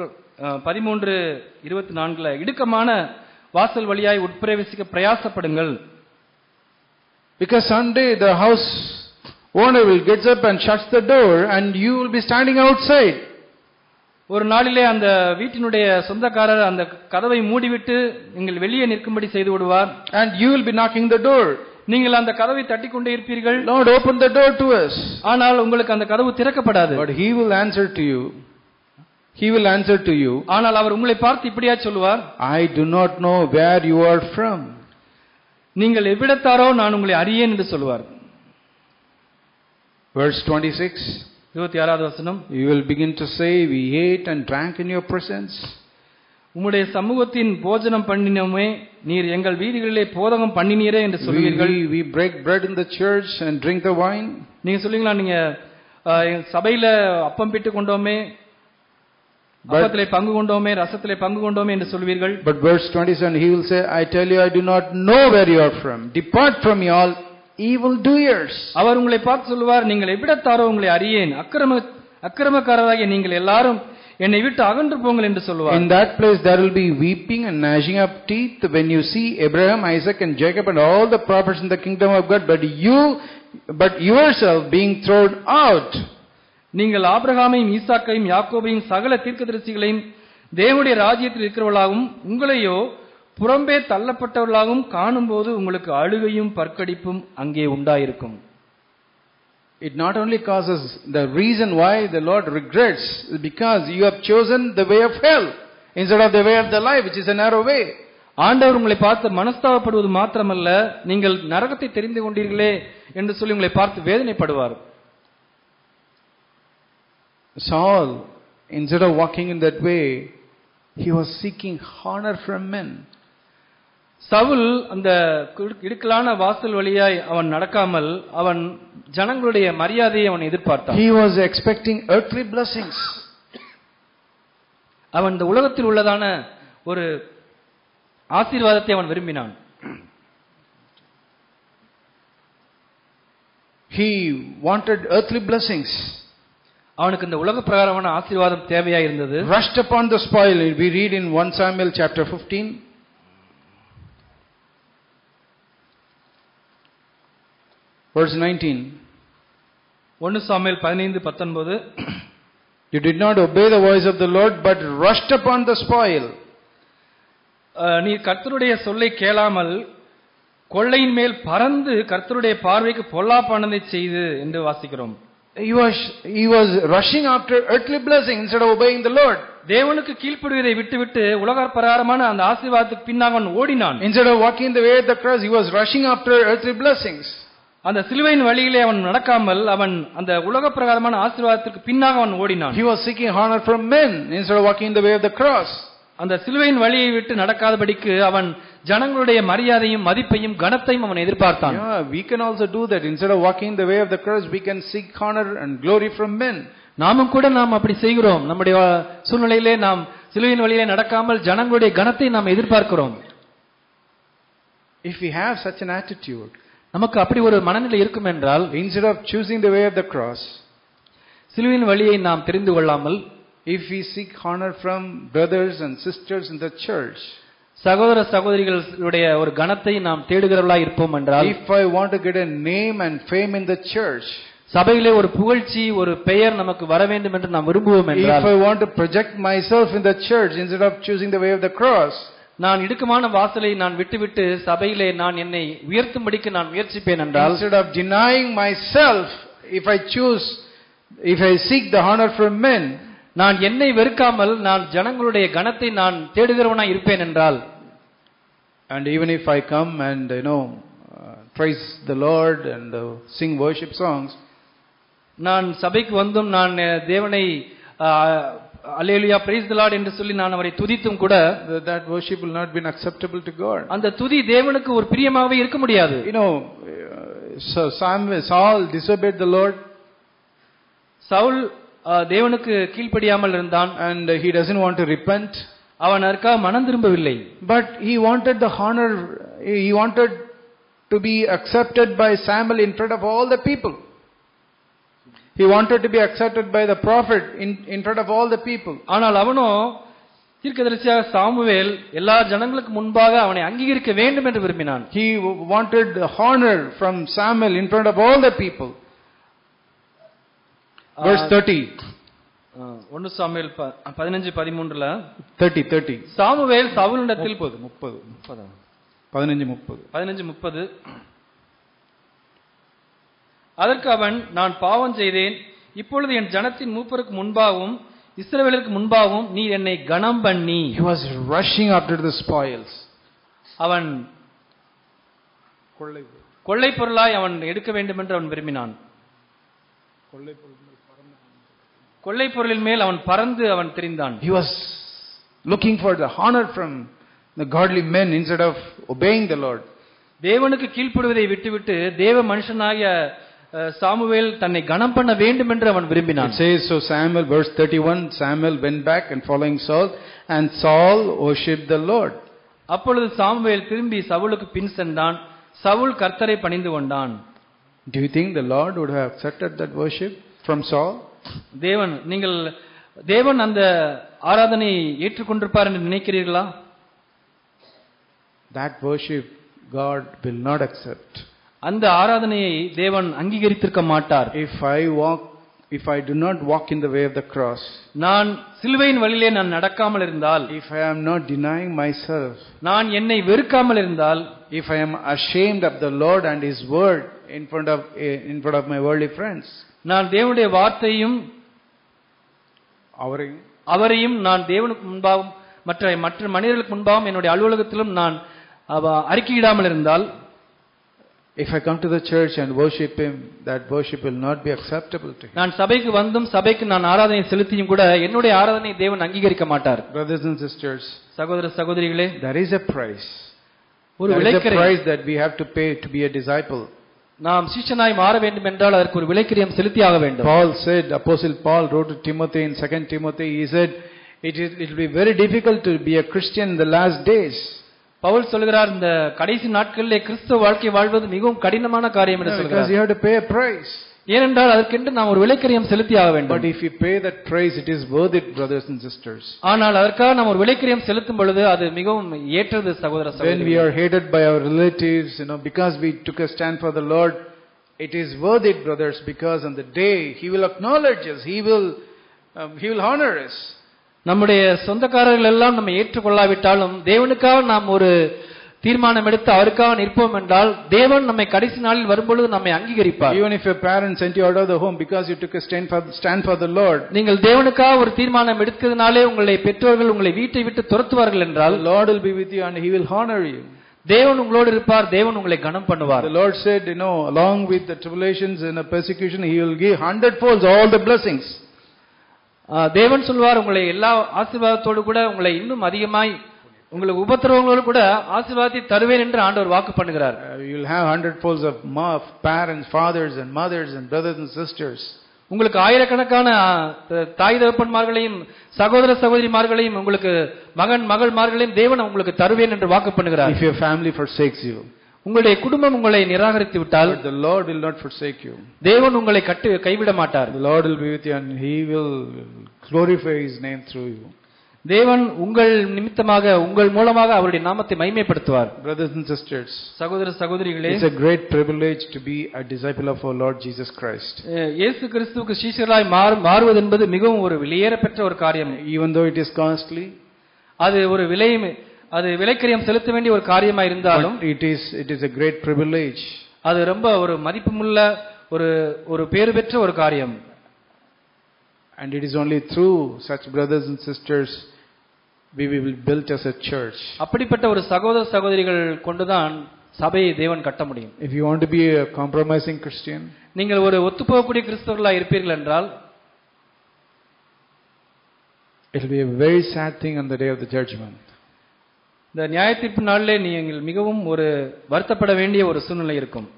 13:24 இடுக்கமான வாசல் வழியாய் உட்பிரவேசிக்க பிரயாசப்படுங்கள். Because someday the house owner will get up and shuts the door and you will be standing outside.
ஒரு நாளிலே அந்த வீட்டினுடைய சொந்தக்காரர் அந்த கதவை மூடிவிட்டு நீங்கள் வெளியே நிற்கும்படி செய்து விடுவார்.
And you will be knocking the door.
நீங்கள் அந்த கதவை தட்டிக் கொண்டே இருப்பீர்கள்.
Lord, open the door to us.
ஆனால் உங்களுக்கு அந்த கதவு திறக்கப்படாது.
But he will answer to you. He will answer to you.
ஆனால் அவர் உங்களை பார்த்து இப்படியா சொல்வார்,
I do not know where you are from.
நீங்கள் எவ்விடத்தாரோ நான் உங்களை அறியேன் என்று சொல்வார்.
Verse 26.
26வது வசனம்.
You will begin to say, we ate and drank in your presence.
உம்முடைய சமூகத்தின் போஜனம் பண்ணினோமே, நீர் எங்கள் வீதிகளிலே போதகம் பண்ணினீரே என்று சொல்வீர்கள்.
We break bread in the church and drink the wine.
நீங்க சொல்லுவீங்களா, நீங்க சபையில அப்பம் பிட்டு கொண்டோமே, அப்பத்திலே பங்கு கொண்டோமே, ரசத்திலே பங்கு கொண்டோமே என்று சொல்வீர்கள்.
But verse 27, he will say, I tell you, I do not know where you are from. Depart from me all evil doers.
அவர் உங்களை பார்த்து சொல்வார், நீங்கள் எவ்விடத்தாரோ உங்களை அறியேன், அக்கிரமக்காரராகிய நீங்கள் எல்லாரும் என்னை விட்டு அகன்று போங்கள் என்று சொல்வார்.
In that place there will be weeping and gnashing of teeth when you see Abraham, Isaac and Jacob and all the prophets in the kingdom of God, but yourself being thrown out.
நீங்கள் ஆபிரகாமையும் ஈசாக்கையும் யாக்கோபையும் சகல தீர்க்கதரிசிகளையும் தேவனுடைய ராஜ்யத்தில் இருக்கிறவர்களாகவும் உங்களையோ புறம்பே தள்ளப்பட்டவர்களாகவும் காணும்போது உங்களுக்கு அழுகையும் பற்கடிப்பும் அங்கே உண்டாயிருக்கும்.
It not only causes, the reason why the Lord regrets is because you have chosen the way of hell instead of the way of the life, which is a narrow way.
ஆண்டவர் உங்களை பார்த்து மனஸ்தாபப்படுவது மாத்திரமல்ல, நீங்கள் நரகத்தை தெரிந்து கொண்டீர்களே என்று சொல்லி உங்களை பார்த்து வேதனைப்படுவார்.
Saul, instead of walking in that way, he was seeking honor from men.
Saul அந்த இடுக்கலான வாசல் வழியாய் அவன் நடக்காமல் அவன் ஜனங்களுடைய மரியாதையை அவன் எதிர்பார்த்தான்.
He was expecting earthly blessings.
அவன் இந்த உலகத்தில் உள்ளதான ஒரு ஆசீர்வாதத்தை அவன் விரும்பினான்.
He wanted earthly blessings.
அவனுக்கு இந்த உலக பிரகாரமான ஆசீர்வாதம் தேவையா இருந்தது.
Rushed upon the spoil. We read in 1 Samuel chapter 15. Verse 19.
1 Samuel 15:19.
You did not obey the voice of the Lord, but rushed upon the spoil.
நீ கர்த்தருடைய சொல்லை கேளாமல் கொள்ளையின் மேல் பறந்து கர்த்தருடைய பார்வைக்கு பொல்லாப்பானதை செய்து என்று வாசிக்கிறோம்.
He was rushing after earthly blessing instead of obeying the Lord.
தேவனுக்கு கீழ்ப்படிவதை விட்டுவிட்டு உலக பிரகாரமான அந்த ஆசீர்வாதத்துக்கு பின்னாக அவன் ஓடினான்.
Instead of walking the way of the cross, he was rushing after earthly blessings.
அந்த சிலுவையின் வழியிலே அவன் நடக்காமல் அவன் அந்த உலக பிரகாரமான ஆசீர்வாதத்திற்கு பின்னாக அவன் ஓடினான்.
He was seeking honor from men instead of walking the way of the cross.
அந்த சிலுவையின் வழியை விட்டு நடக்காதபடிக்கு அவன் ஜனங்களுடைய மரியாதையும் மதிப்பையும் கனத்தையும் அவன் எதிர்பார்த்தான்.
Yeah, we can also do that. Instead of walking the way of the cross, we can seek honor and glory from men.
நாமும் கூட நாம் அப்படி செய்கிறோம். நம்முடைய சூழ்நிலையிலே நாம் சிலுவையின் வழியிலே நடக்காமல் ஜனங்களுடைய கனத்தை நாம் எதிர்பார்க்கிறோம்.
If we have such an attitude,
நமக்கு அப்படி ஒரு மனநிலை இருக்கும் என்றால்,
instead of choosing the way of the cross,
சிலுவையின் வழியை நாம் தெரிந்து கொள்ளாமல்,
if we seek honor from brothers and sisters in the church,
சகோதர சகோதரிகளுடைய ஒரு கனத்தை நாம் தேடுகிறவர்களாய் இருப்போம் என்றால்,
if I want to get a name and fame in the church,
சபையிலே ஒரு புகழ்ச்சி ஒரு பெயர் நமக்கு வர வேண்டும் என்று நாம் விரும்புவோம் என்றால்,
if I want to project myself in the church instead of choosing the way of the cross,
நான் இடுக்கமான வாசலை நான் விட்டுவிட்டு சபையிலே நான் என்னை உயர்த்தும்படிக்கு நான் முயற்சிப்பேன் என்றால்,
instead of denying myself, if I seek the honor from men,
நான் என்னை வெறுக்காமல் நான் ஜனங்களுடைய கனத்தை நான் தேடுகிறவனாய் இருப்பேன் என்றால்,
and even if I come and praise the Lord and sing worship songs,
நான் சபைக்கு வந்தும் நான் தேவனை அல்லேலூயா praise the Lord என்று சொல்லி நான் அவரை துதித்தும் கூட,
that worship will not be acceptable to God.
அந்த துதி தேவனுக்கு ஒரு பிரியமாகவே இருக்க முடியாது.
So Saul disobeyed the Lord.
Saul தேவனுக்கு கீழ்ப்படியாமல் இருந்தான்.
And he doesn't want to repent.
அவன் அதற்காக மனம் திரும்பவில்லை.
But he wanted the honor, he wanted to be accepted by Samuel in front of all the people. He wanted to be accepted by the prophet in front of all the people.
ஆனால் அவனோ தீர்க்கதரிசியாக சாமுவேல் எல்லா ஜனங்களுக்கு முன்பாக அவனை அங்கீகரிக்க வேண்டும் என்று விரும்பினான்.
He wanted the honor from Samuel in front of all the people. Verse 30.
1 Samuel 15:13
30.
Samuel சவுலிடத்தில்
15:30
அதற்கு அவன், நான் பாவம் செய்தேன், இப்பொழுது என் ஜனத்தின் மூப்பருக்கு முன்பாகவும் இஸ்ரவேலுக்கு முன்பாகவும் நீ என்னை கனம் பண்ணி.
He was rushing after the spoils.
அவன் கொள்ளை பொருளாய் அவன் எடுக்க வேண்டும் என்று அவன் விரும்பினான். கொள்ளை பொருளின் மேல் அவன் பறந்து அவன் திரிந்தான்.
He was looking for the honor from the godly men instead of obeying the Lord.
தேவனுக்கு கீழ்ப்படுவதை விட்டுவிட்டு தேவ மனுஷனாகிய சாமுவேல் தன்னை கனம் பண்ண வேண்டும் என்று அவன் விரும்பினான்.
It says, so Samuel, verse 31, Samuel went back and following Saul, and Saul worshipped the Lord.
அப்பொழுது சாமுவேல் திரும்பி சவுலுக்கு பின் சென்றான், சவுல் கர்த்தரை பணிந்து கொண்டான்.
Do you think the Lord would have accepted that worship from Saul?
தேவன் அந்த ஆராதனையை ஏற்றுக்கொண்டிருப்பார் என்று நினைக்கிறீர்களா?
That worship God will not accept.
அந்த ஆராதனையை தேவன் அங்கீகரித்திருக்க மாட்டார்.
If I do not walk in the way of the cross,
நான் சிலுவையின் வழியிலே நான் நடக்காமல் இருந்தால்,
if I am not denying myself,
நான் என்னை வெறுக்காமல் இருந்தால்,
if I am ashamed of the Lord and His word in front of my worldly friends,
நான் தேவனுடைய வார்த்தையும் அவரையும் நான் தேவனுக்கு முன்பாகவும் மற்ற மனிதர்களுக்கு முன்பாகவும் என்னுடைய அலுவலகத்திலும் நான் அறிக்கையிடாமல் இருந்தால்,
if I come to the church and worship Him, that worship will not be acceptable to Him.
நான் சபைக்கு வந்தும் சபைக்கு நான் ஆராதனை செலுத்தியும் கூட என்னுடைய ஆராதனை தேவன் அங்கீகரிக்க மாட்டார்.
Brothers and sisters,
சகோதர சகோதரிகளே,
there is a price. There is a price that we have to pay to be a disciple.
நாம் சீஷனாய் மாற வேண்டும் என்றால் அதற்கு ஒரு விலைக்கிரயம் செலுத்தியாக வேண்டும்.
Paul said, Apostle Paul wrote to Timothy in 2 Timothy, he said, it will be very difficult to be a Christian in the last days.
Pavul சொல்கிறார், இந்த கடைசி நாட்களிலே கிறிஸ்தவ வாழ்க்கை வாழ்வது மிகவும் கடினமான காரியம் என்று சொல்கிறார்.
Because you have to pay a price.
ஏனென்றால் அதற்கென்று நாம் ஒரு விலைக்கிரயம் செலுத்தியாக வேண்டும்.
But if you pay that price, it is worth it, brothers and sisters.
ஆனால் அதற்காக நாம் ஒரு விலைக்கிரயம் செலுத்தும் பொழுது அது மிகவும் ஏற்றது சகோதர சகோதரிகளே.
When we are hated by our relatives, because we took a stand for the Lord, it is worth it, brothers, because on the day He will acknowledge us, He will honor us.
நம்முடைய சொந்தக்காரர்கள் எல்லாம் நம்ம ஏற்றுக்கொள்ளாவிட்டாலும் தேவனுக்காக நாம் ஒரு தீர்மானம் எடுத்து அவருக்காக நிற்போம் என்றால் தேவன் நம்மை கடைசி நாளில் வரும்பொழுது நம்மை அங்கீகரிப்பார்.
Even if your parents sent you out of the home because you took a stand for the Lord,
நீங்கள் தேவனுக்காக ஒரு தீர்மானம் எடுத்ததனாலே உங்களை பெற்றோர்கள் உங்களை வீட்டை விட்டு துரத்துவார்கள் என்றால்,
the Lord will be with you and He will honor you.
தேவன் உங்களோடு இருப்பார், தேவன் உங்களை கனம் பண்ணுவார்.
The Lord said, along with the tribulations and the persecution, He will give 100-fold all the blessings.
தேவன் சொல்வார், உங்களை எல்லா ஆசீர்வாதத்தோடு கூட உங்களை இன்னும் அதிகமாய் உங்களுக்கு உபத்திரவங்களோடு கூட ஆசீர்வாதத்தை தருவேன் என்று ஆண்டவர் வாக்கு பண்ணுகிறார்.
You will have 100-folds of parents, fathers and mothers and brothers and sisters.
உங்களுக்கு ஆயிரக்கணக்கான தாய் தகப்பன்மார்களையும் சகோதர சகோதரிமார்களையும் உங்களுக்கு மகள்மார்களையும் தேவன் உங்களுக்கு தருவேன் என்று வாக்கு பண்ணுகிறார்.
If your family forsakes you,
உங்களுடைய குடும்பம் உங்களை நிராகரித்து விட்டால்,
the Lord will not forsake you.
தேவன் உங்களை கைவிட மாட்டார்.
The Lord will be with you and He will glorify His name through you.
தேவன் உங்கள் நிமித்தமாக உங்கள் மூலமாக அவருடைய நாமத்தை மகிமைப்படுத்துவார்.
Brothers and sisters,
சகோதர சகோதரிகளே,
it's a great privilege to be a disciple of our Lord Jesus Christ.
இயேசு கிறிஸ்துவுக்கு சீஷராய் மாறுவது என்பது மிகவும் ஒரு விலையேறப்பெற்ற ஒரு காரியம்.
Even though it is costly,
அது விலைக்கிரயம் செலுத்த வேண்டிய ஒரு காரியமாக இருந்தாலும்,
it is a great privilege.
அது ரொம்ப ஒரு மதிப்புள்ள ஒரு பேறு பெற்ற ஒரு காரியம்.
And it is only through such brothers and sisters we will be built as a church.
அப்படிப்பட்ட ஒரு சகோதர சகோதரிகள் கொண்டுதான் சபையை தேவன் கட்ட முடியும்.
If you want to be a compromising Christian,
நீங்கள் ஒரு ஒத்துப்போகக்கூடிய கிறிஸ்தவர்களாக இருப்பீர்கள் என்றால்,
it will be a very sad thing on the day of the judgment.
இந்த நியாயத்தீர்ப்பு நாளிலே நீங்கள் மிகவும் ஒரு வருத்தப்பட வேண்டிய ஒரு சூழ்நிலை இருக்கும்.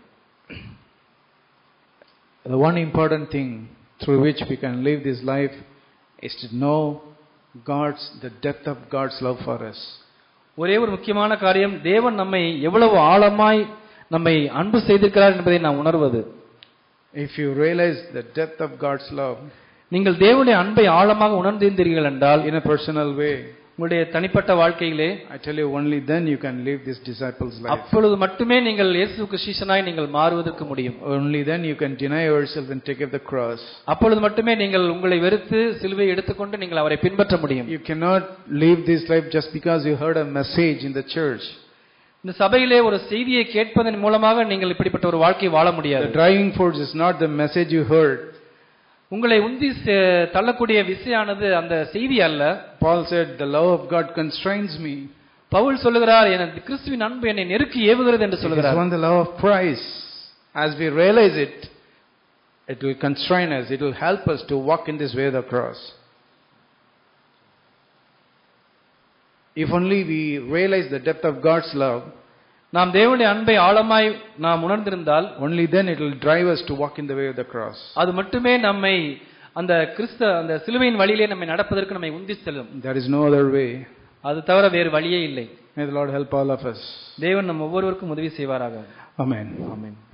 The one important thing through which we can live this life is to know the depth of God's love for us.
ஒரே ஒரு முக்கியமான காரியம், தேவன் நம்மை எவ்வளவு ஆழமாய் நம்மை அன்பு செய்திருக்கிறார் என்பதை நாம் உணர்வது.
If you realize the depth of God's love,
நீங்கள் தேவனுடைய அன்பை ஆழமாக உணர்ந்திருந்தீர்கள் என்றால்,
in a personal way,
உங்களுடைய தனிப்பட்ட வாழ்க்கையிலே,
I tell you, only then you can live this disciple's life.
அப்பொழுது மட்டுமே நீங்கள் இயேசுவுக்கு சீஷனாய் நீங்கள் மாறுவதற்கு முடியும்.
Only then you can deny yourself and take up the cross.
அப்பொழுது மட்டுமே நீங்கள் உங்களை வெறுத்து சிலுவையை எடுத்துக்கொண்டு நீங்கள் அவரை பின்பற்ற முடியும்.
You cannot live this life just because you heard a message in the church.
இந்த சபையிலே ஒரு செய்தியை கேட்பதன் மூலமாக நீங்கள் இப்படிப்பட்ட ஒரு வாழ்க்கை வாழ முடியாது.
The driving force is not the message you heard.
உங்களை உந்தி தள்ளக்கூடிய விஷயமானது அந்த செய்தி அல்ல.
Paul said, the love of God constrains me.
Pavul சொல்லுகிறார், எனது கிறிஸ்துவின் அன்பு என்னை நெருக்கி ஏவுகிறது என்று சொல்கிறார்.
It is one the love of Christ. As we realize it, it will constrain us. It will help us to walk in this way of the cross. If only we realize the depth of God's love,
நாம் தேவனுடைய அன்பை ஆழமாய் நாம் உணர்ந்திருந்தால்,
only then it will drive us to walk in the way of the cross.
அது மட்டுமே நம்மை அந்த சிலுவையின் வழியிலே நம்மை நடப்பதற்கு நம்மை உந்தி செல்லும்.
There is no other way.
அது தவிர வேறு வழியே இல்லை.
May the Lord help all of us.
தேவன் நம் ஒவ்வொருவருக்கும் உதவி செய்வாராக.
Amen.
ஆமென்.